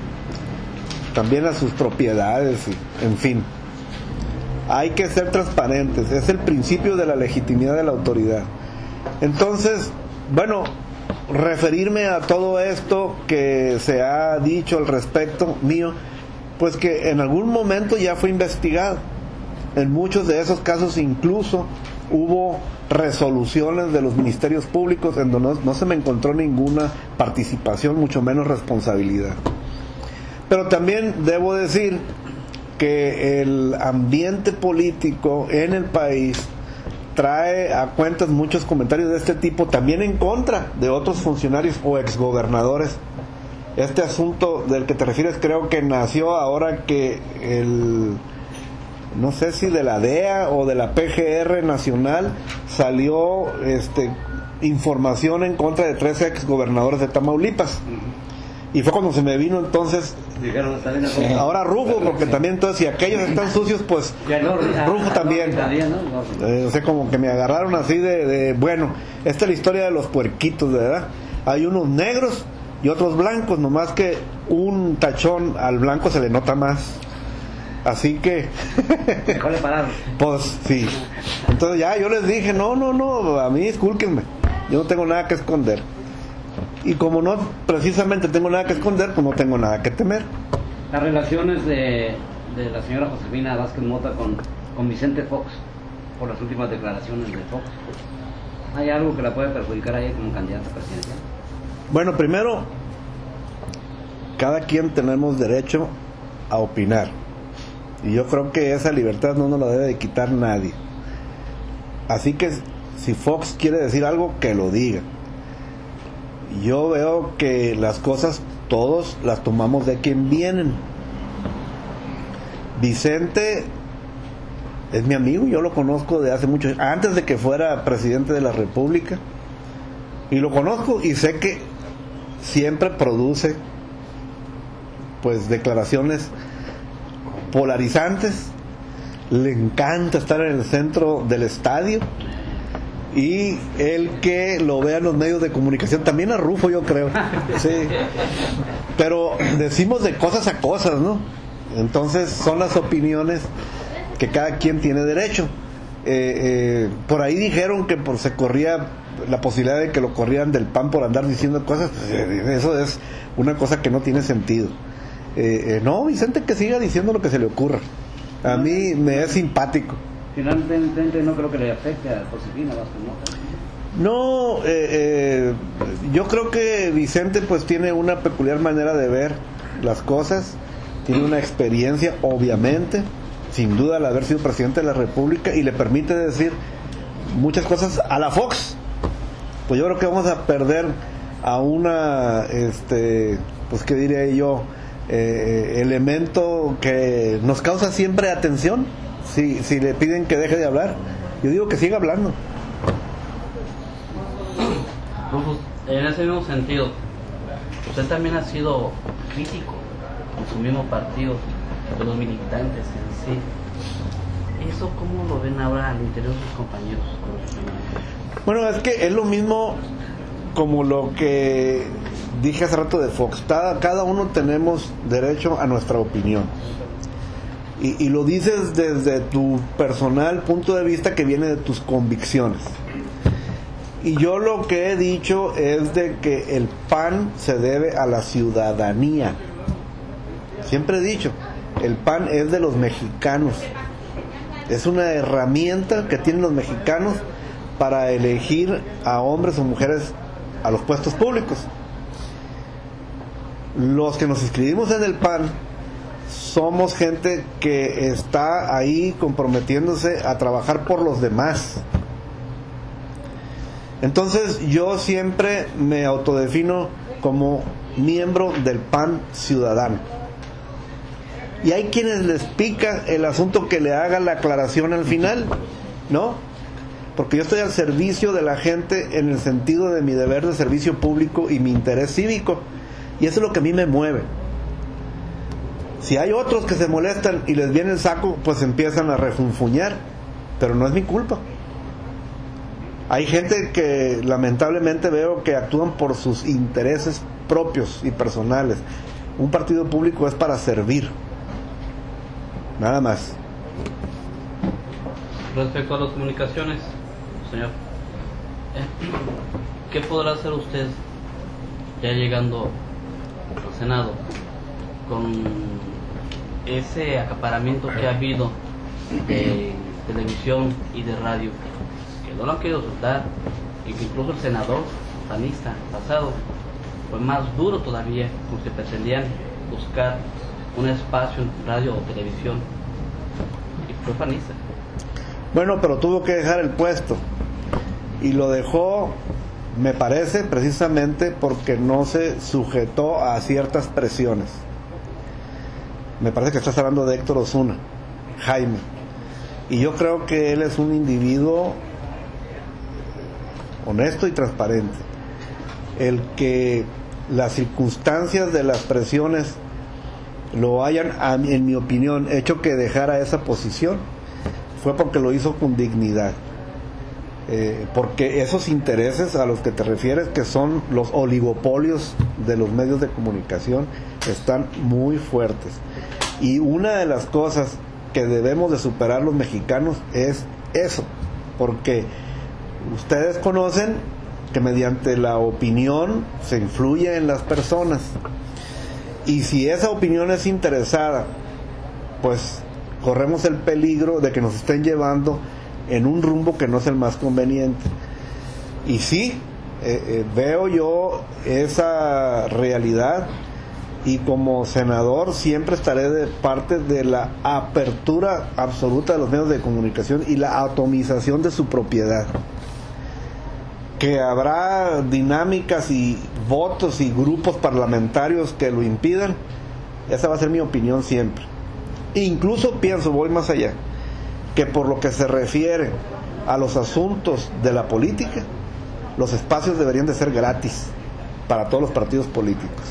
también a sus propiedades, en fin. Hay que ser transparentes, es el principio de la legitimidad de la autoridad. Entonces, bueno, referirme a todo esto que se ha dicho al respecto mío, pues que en algún momento ya fue investigado. En muchos de esos casos incluso hubo resoluciones de los ministerios públicos en donde no, no se me encontró ninguna participación, mucho menos responsabilidad. Pero también debo decir que el ambiente político en el país trae a cuentas muchos comentarios de este tipo, también en contra de otros funcionarios o exgobernadores. Este asunto del que te refieres creo que nació ahora que el, no sé si de la D E A o de la P G R nacional, salió este, información en contra de tres exgobernadores de Tamaulipas. Y fue cuando se me vino entonces, dijeron, sí, ahora Rufo, porque también entonces si aquellos están sucios, pues Rufo también. Eh, o sea, como que me agarraron así de, de, bueno, esta es la historia de los puerquitos, ¿verdad? Hay unos negros y otros blancos, nomás que un tachón al blanco se le nota más. Así que mejor le pararon. Pues sí. Entonces ya yo les dije, no, no, no, a mí discúlpenme, yo no tengo nada que esconder. Y como no precisamente tengo nada que esconder, pues no tengo nada que temer. Las relaciones de, de la señora Josefina Vázquez Mota con, con Vicente Fox, por las últimas declaraciones de Fox, ¿hay algo que la puede perjudicar a ella como candidata presidencial? Bueno, primero, cada quien tenemos derecho a opinar. Y yo creo que esa libertad no nos la debe de quitar nadie. Así que si Fox quiere decir algo, que lo diga. Yo veo que las cosas todos las tomamos de quien vienen. Vicente es mi amigo, yo lo conozco de hace mucho, antes de que fuera presidente de la República, y lo conozco y sé que siempre produce pues declaraciones polarizantes. Le encanta estar en el centro del estadio, y el que lo vea en los medios de comunicación, también a Rufo yo creo, sí, pero decimos de cosas a cosas, ¿no? Entonces son las opiniones que cada quien tiene derecho. eh, eh, por ahí dijeron que por se corría la posibilidad de que lo corrieran del P A N por andar diciendo cosas. Eso es una cosa que no tiene sentido. eh, eh, no, Vicente, que siga diciendo lo que se le ocurra, a mí me es simpático. Finalmente no creo que le afecte a Josefina Vázquez Mota. No, eh, eh, yo creo que Vicente pues tiene una peculiar manera de ver las cosas, tiene una experiencia, obviamente, sin duda al haber sido presidente de la República, y le permite decir muchas cosas a la Fox. Pues yo creo que vamos a perder a una, este, pues qué diría yo, eh, elemento que nos causa siempre atención. Si, si le piden que deje de hablar, yo digo que siga hablando. Rufus, en ese mismo sentido, usted también ha sido crítico con su mismo partido, de los militantes en sí. ¿Eso cómo lo ven ahora al interior de sus compañeros? Bueno, es que es lo mismo como lo que dije hace rato de Fox. Cada, cada uno tenemos derecho a nuestra opinión. Y, y lo dices desde tu personal punto de vista, que viene de tus convicciones. Y yo lo que he dicho es de que el P A N se debe a la ciudadanía. Siempre he dicho, el P A N es de los mexicanos. Es una herramienta que tienen los mexicanos para elegir a hombres o mujeres a los puestos públicos. Los que nos inscribimos en el P A N somos gente que está ahí comprometiéndose a trabajar por los demás. Entonces yo siempre me autodefino como miembro del P A N ciudadano. Y hay quienes les pica el asunto que le haga la aclaración al final, ¿no? Porque yo estoy al servicio de la gente en el sentido de mi deber de servicio público y mi interés cívico. Y eso es lo que a mí me mueve. Si hay otros que se molestan y les viene el saco, pues empiezan a refunfuñar, pero no es mi culpa. Hay gente que lamentablemente veo que actúan por sus intereses propios y personales. Un partido público es para servir, nada más. Respecto a las comunicaciones, señor, ¿qué podrá hacer usted ya llegando al Senado con ese acaparamiento que ha habido de televisión y de radio, que no lo han querido soltar, y que incluso el senador panista pasado fue más duro todavía, como si pretendían buscar un espacio en radio o televisión, y fue panista? Bueno, pero tuvo que dejar el puesto, y lo dejó, me parece, precisamente porque no se sujetó a ciertas presiones. Me parece que estás hablando de Héctor Osuna, Jaime, y yo creo que él es un individuo honesto y transparente. El que las circunstancias de las presiones lo hayan, en mi opinión, hecho que dejara esa posición, fue porque lo hizo con dignidad. Eh, porque esos intereses a los que te refieres, que son los oligopolios de los medios de comunicación, están muy fuertes. Y una de las cosas que debemos de superar los mexicanos es eso, porque ustedes conocen que mediante la opinión se influye en las personas, y si esa opinión es interesada, pues corremos el peligro de que nos estén llevando en un rumbo que no es el más conveniente. Y sí, eh, eh, veo yo esa realidad, y como senador siempre estaré de parte de la apertura absoluta de los medios de comunicación y la atomización de su propiedad. Que habrá dinámicas y votos y grupos parlamentarios que lo impidan, esa va a ser mi opinión siempre. Incluso pienso, voy más allá, que por lo que se refiere a los asuntos de la política, los espacios deberían de ser gratis para todos los partidos políticos.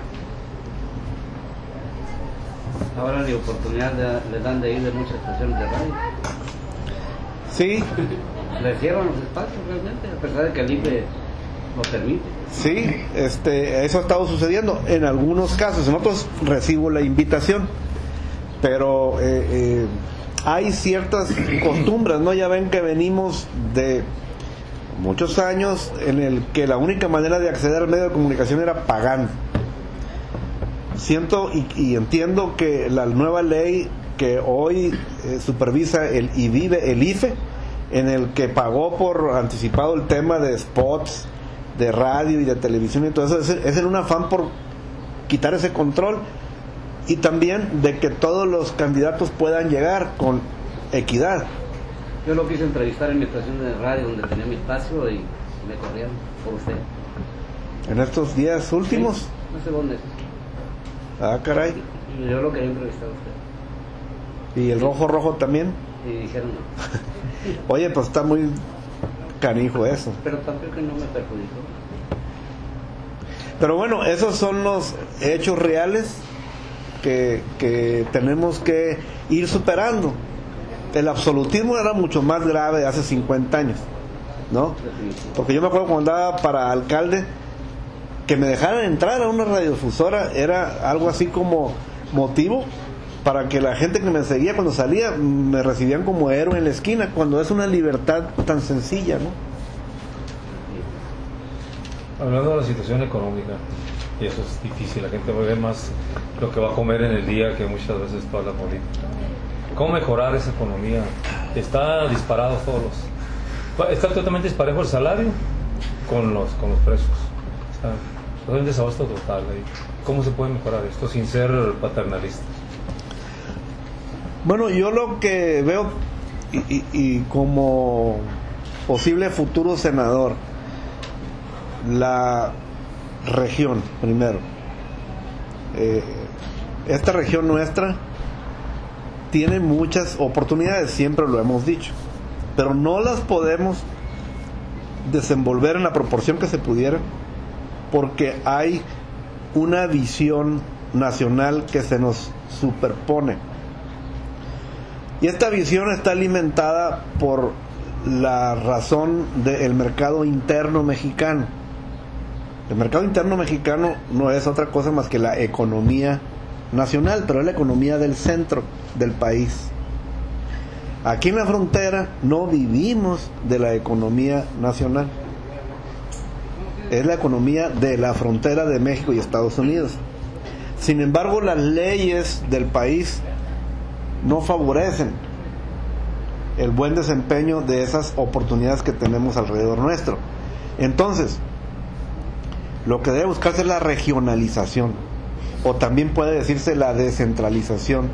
Ahora la oportunidad de, le dan de ir de muchas estaciones de radio. Sí. Le cierran los espacios realmente, a pesar de que el I F E lo permite. Sí, este, eso ha estado sucediendo en algunos casos, en otros recibo la invitación, pero eh, eh, hay ciertas costumbres, ¿no? Ya ven que venimos de muchos años en el que la única manera de acceder al medio de comunicación era pagando. Siento y, y entiendo que la nueva ley que hoy eh, supervisa el IVIVE, el I F E, en el que pagó por anticipado el tema de spots de radio y de televisión y todo eso, es, es en un afán por quitar ese control, y también de que todos los candidatos puedan llegar con equidad. Yo lo quise entrevistar en mi estación de radio donde tenía mi espacio y me corrieron por usted. ¿En estos días últimos? Sí, no sé dónde. Ah, caray. Y yo lo quería entrevistar a usted. ¿Y el sí. rojo rojo también? Y dijeron no. Oye, pues está muy canijo eso. Pero tampoco que no me perjudicó. Pero bueno, esos son los hechos reales que, que tenemos que ir superando. El absolutismo era mucho más grave hace cincuenta años, ¿no? Porque yo me acuerdo cuando andaba para alcalde, que me dejaran entrar a una radiodifusora era algo así como motivo para que la gente que me seguía cuando salía me recibían como héroe en la esquina, cuando es una libertad tan sencilla, ¿no? Hablando de la situación económica, y eso es difícil, la gente va a ver más lo que va a comer en el día que muchas veces toda la política. ¿Cómo mejorar esa economía? Está disparado todos los... Está totalmente disparejo el salario con los, con los precios. Está un desabasto total ahí. ¿Cómo se puede mejorar esto sin ser paternalista? Bueno, yo lo que veo y, y, y como posible futuro senador, la región primero, eh, esta región nuestra tiene muchas oportunidades, siempre lo hemos dicho, pero no las podemos desenvolver en la proporción que se pudiera, porque hay una visión nacional que se nos superpone. Y esta visión está alimentada por la razón del mercado interno mexicano. El mercado interno mexicano no es otra cosa más que la economía nacional, pero es la economía del centro del país. Aquí en la frontera no vivimos de la economía nacional. Es la economía de la frontera de México y Estados Unidos. Sin embargo, las leyes del país no favorecen el buen desempeño de esas oportunidades que tenemos alrededor nuestro. Entonces, lo que debe buscarse es la regionalización, o también puede decirse la descentralización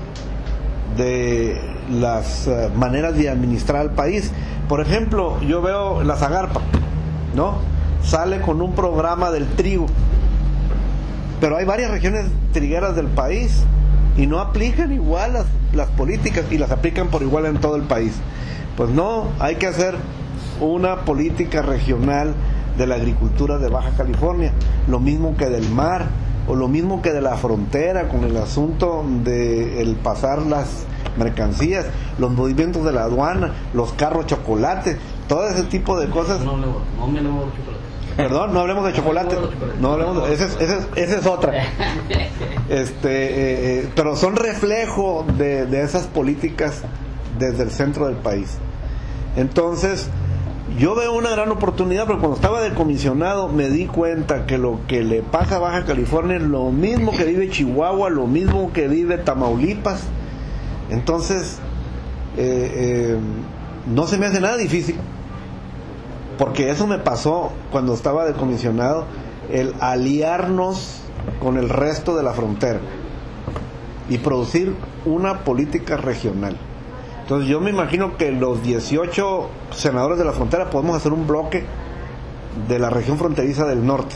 de las uh, maneras de administrar el país. Por ejemplo, yo veo la Zagarpa, ¿no? Sale con un programa del trigo, pero hay varias regiones trigueras del país y no aplican igual las, las políticas, y las aplican por igual en todo el país. Pues no, hay que hacer una política regional de la agricultura de Baja California, lo mismo que del mar, o lo mismo que de la frontera, con el asunto de el pasar las mercancías, los movimientos de la aduana, los carros chocolate, todo ese tipo de cosas. No, no, no, no, no, chocolate. Perdón, no hablemos de chocolate. No hablemos de, esa es, ese es, ese es otra. Este, eh, eh, pero son reflejo de, de esas políticas desde el centro del país. Entonces, yo veo una gran oportunidad, porque cuando estaba de comisionado me di cuenta que lo que le pasa a Baja California es lo mismo que vive Chihuahua, lo mismo que vive Tamaulipas. Entonces, eh, eh, no se me hace nada difícil, porque eso me pasó cuando estaba de comisionado, el aliarnos con el resto de la frontera y producir una política regional. Entonces yo me imagino que los dieciocho senadores de la frontera podemos hacer un bloque de la región fronteriza del norte,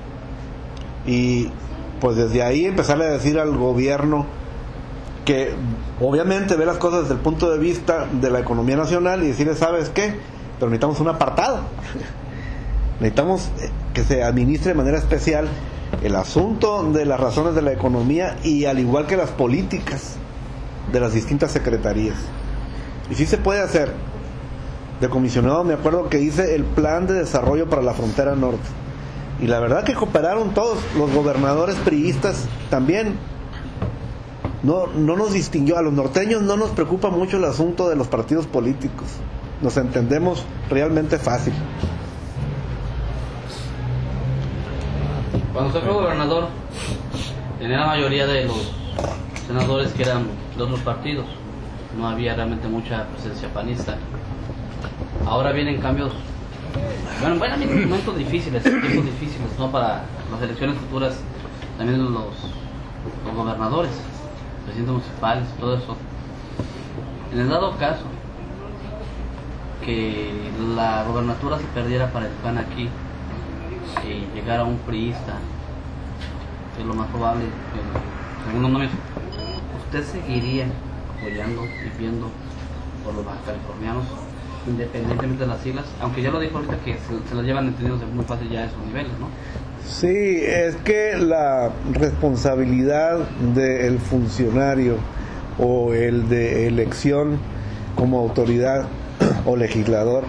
y pues desde ahí empezarle a decir al gobierno que obviamente ve las cosas desde el punto de vista de la economía nacional, y decirle, ¿sabes qué? Pero necesitamos un apartado. Necesitamos que se administre de manera especial el asunto de las razones de la economía, y al igual que las políticas de las distintas secretarías. Y sí se puede hacer. De comisionado me acuerdo que hice el plan de desarrollo para la frontera norte, y la verdad que cooperaron todos, los gobernadores priistas también. No, no nos distinguió, a los norteños no nos preocupa mucho el asunto de los partidos políticos, nos entendemos realmente fácil. Cuando usted fue gobernador, tenía la mayoría de los senadores que eran de otros partidos, no había realmente mucha presencia panista. Ahora vienen cambios, bueno, bueno, momentos difíciles, tiempos difíciles, ¿no? Para las elecciones futuras, también los, los gobernadores, presidentes municipales, todo eso. En el dado caso que la gobernatura se perdiera para el P A N aquí y llegara un priista, que es lo más probable, que, según los nombres, ¿usted seguiría apoyando y viendo por los bajacalifornianos, independientemente de las siglas? Aunque ya lo dijo ahorita que se, se las llevan entendidos muy fácil ya a esos niveles, ¿no? Sí, es que la responsabilidad del funcionario o el de elección como autoridad o legislador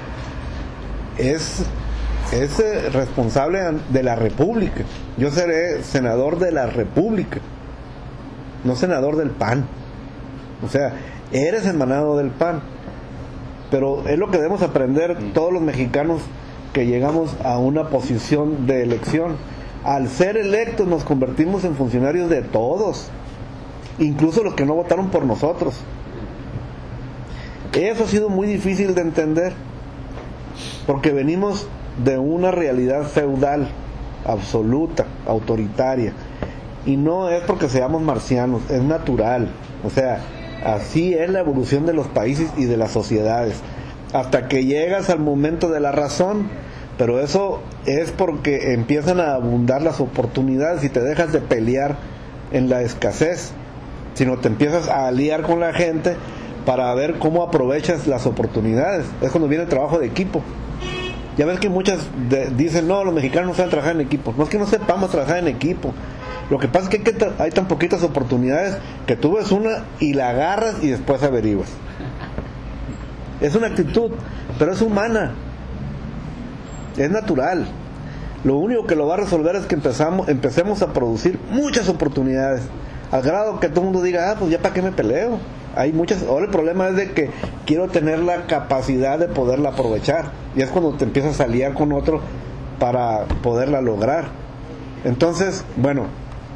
es, es responsable de la República. Yo seré senador de la República, no senador del P A N. O sea, eres emanado del P A N, pero es lo que debemos aprender todos los mexicanos que llegamos a una posición de elección. Al ser electos nos convertimos en funcionarios de todos, incluso los que no votaron por nosotros. Eso ha sido muy difícil de entender, porque venimos de una realidad feudal, absoluta, autoritaria, y no es porque seamos marcianos, es natural. O sea, así es la evolución de los países y de las sociedades, hasta que llegas al momento de la razón. Pero eso es porque empiezan a abundar las oportunidades y te dejas de pelear en la escasez, sino te empiezas a aliar con la gente para ver cómo aprovechas las oportunidades. Es cuando viene el trabajo de equipo. Ya ves que muchas de, dicen, no, los mexicanos no saben trabajar en equipo. No es que no sepamos trabajar en equipo, Lo que pasa es que hay, que ta- hay tan poquitas oportunidades que tú ves una y la agarras y después averiguas. Es una actitud, pero es humana, es natural. Lo único que lo va a resolver es que empezamos, empecemos a producir muchas oportunidades, al grado que todo el mundo diga, ah, pues ya para qué me peleo. Hay muchas. Ahora el problema es de que quiero tener la capacidad de poderla aprovechar, y es cuando te empiezas a liar con otro para poderla lograr. Entonces, bueno,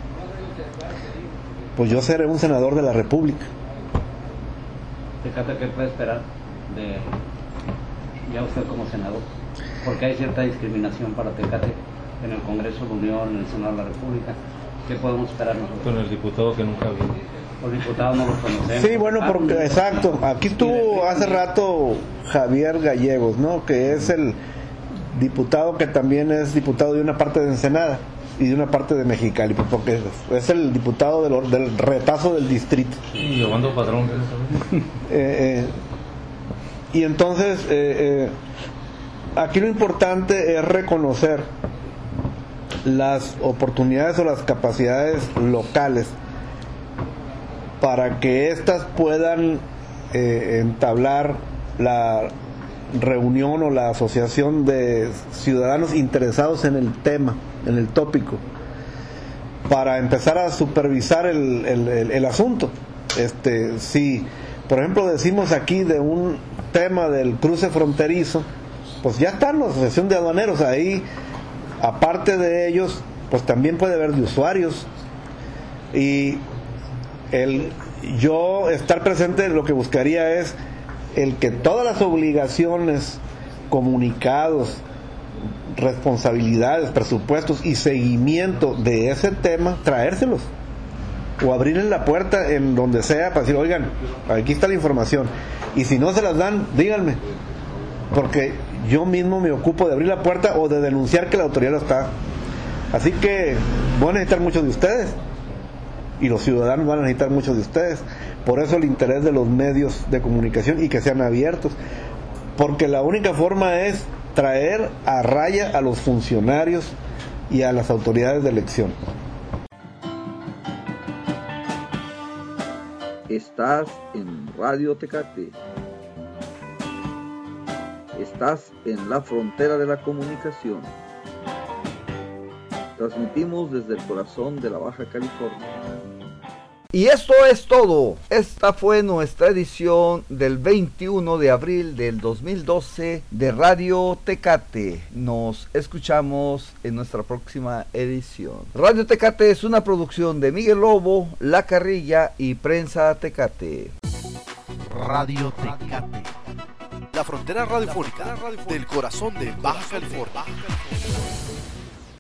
pues yo seré un senador de la República. Fíjate, ¿qué puede esperar de ya usted como senador? Porque hay cierta discriminación para Tecate en el Congreso de la Unión, en el Senado de la República. ¿Qué podemos esperar nosotros? Con el diputado que nunca vino. Los diputados no los conocemos. Sí, bueno, porque, exacto. Aquí estuvo hace rato Javier Gallegos, ¿no? Que es el diputado que también es diputado de una parte de Ensenada y de una parte de Mexicali, porque es, es el diputado del, del retazo del distrito. Y llevando patrón. eh, eh, y entonces, eh, eh, aquí lo importante es reconocer las oportunidades o las capacidades locales para que éstas puedan eh, entablar la reunión o la asociación de ciudadanos interesados en el tema, en el tópico, para empezar a supervisar el, el, el, el asunto. Este, si, por ejemplo, decimos aquí de un tema del cruce fronterizo, pues ya está la asociación de aduaneros ahí. Aparte de ellos, pues también puede haber de usuarios, y el yo estar presente lo que buscaría es el que todas las obligaciones, comunicados, responsabilidades, presupuestos y seguimiento de ese tema, traérselos o abrirles la puerta en donde sea para decir, oigan, aquí está la información, y si no se las dan, díganme, porque yo mismo me ocupo de abrir la puerta o de denunciar que la autoridad no está. Así que voy a necesitar muchos de ustedes, y los ciudadanos van a necesitar muchos de ustedes. Por eso el interés de los medios de comunicación y que sean abiertos, porque la única forma es traer a raya a los funcionarios y a las autoridades de elección. Estás en Radio Tecate. Estás en la frontera de la comunicación. Transmitimos desde el corazón de la Baja California. Y esto es todo. Esta fue nuestra edición del veintiuno de abril del dos mil doce de Radio Tecate. Nos escuchamos en nuestra próxima edición. Radio Tecate es una producción de Miguel Lobo, La Carrilla y Prensa Tecate. Radio Tecate, la frontera radiofónica del corazón de Baja California.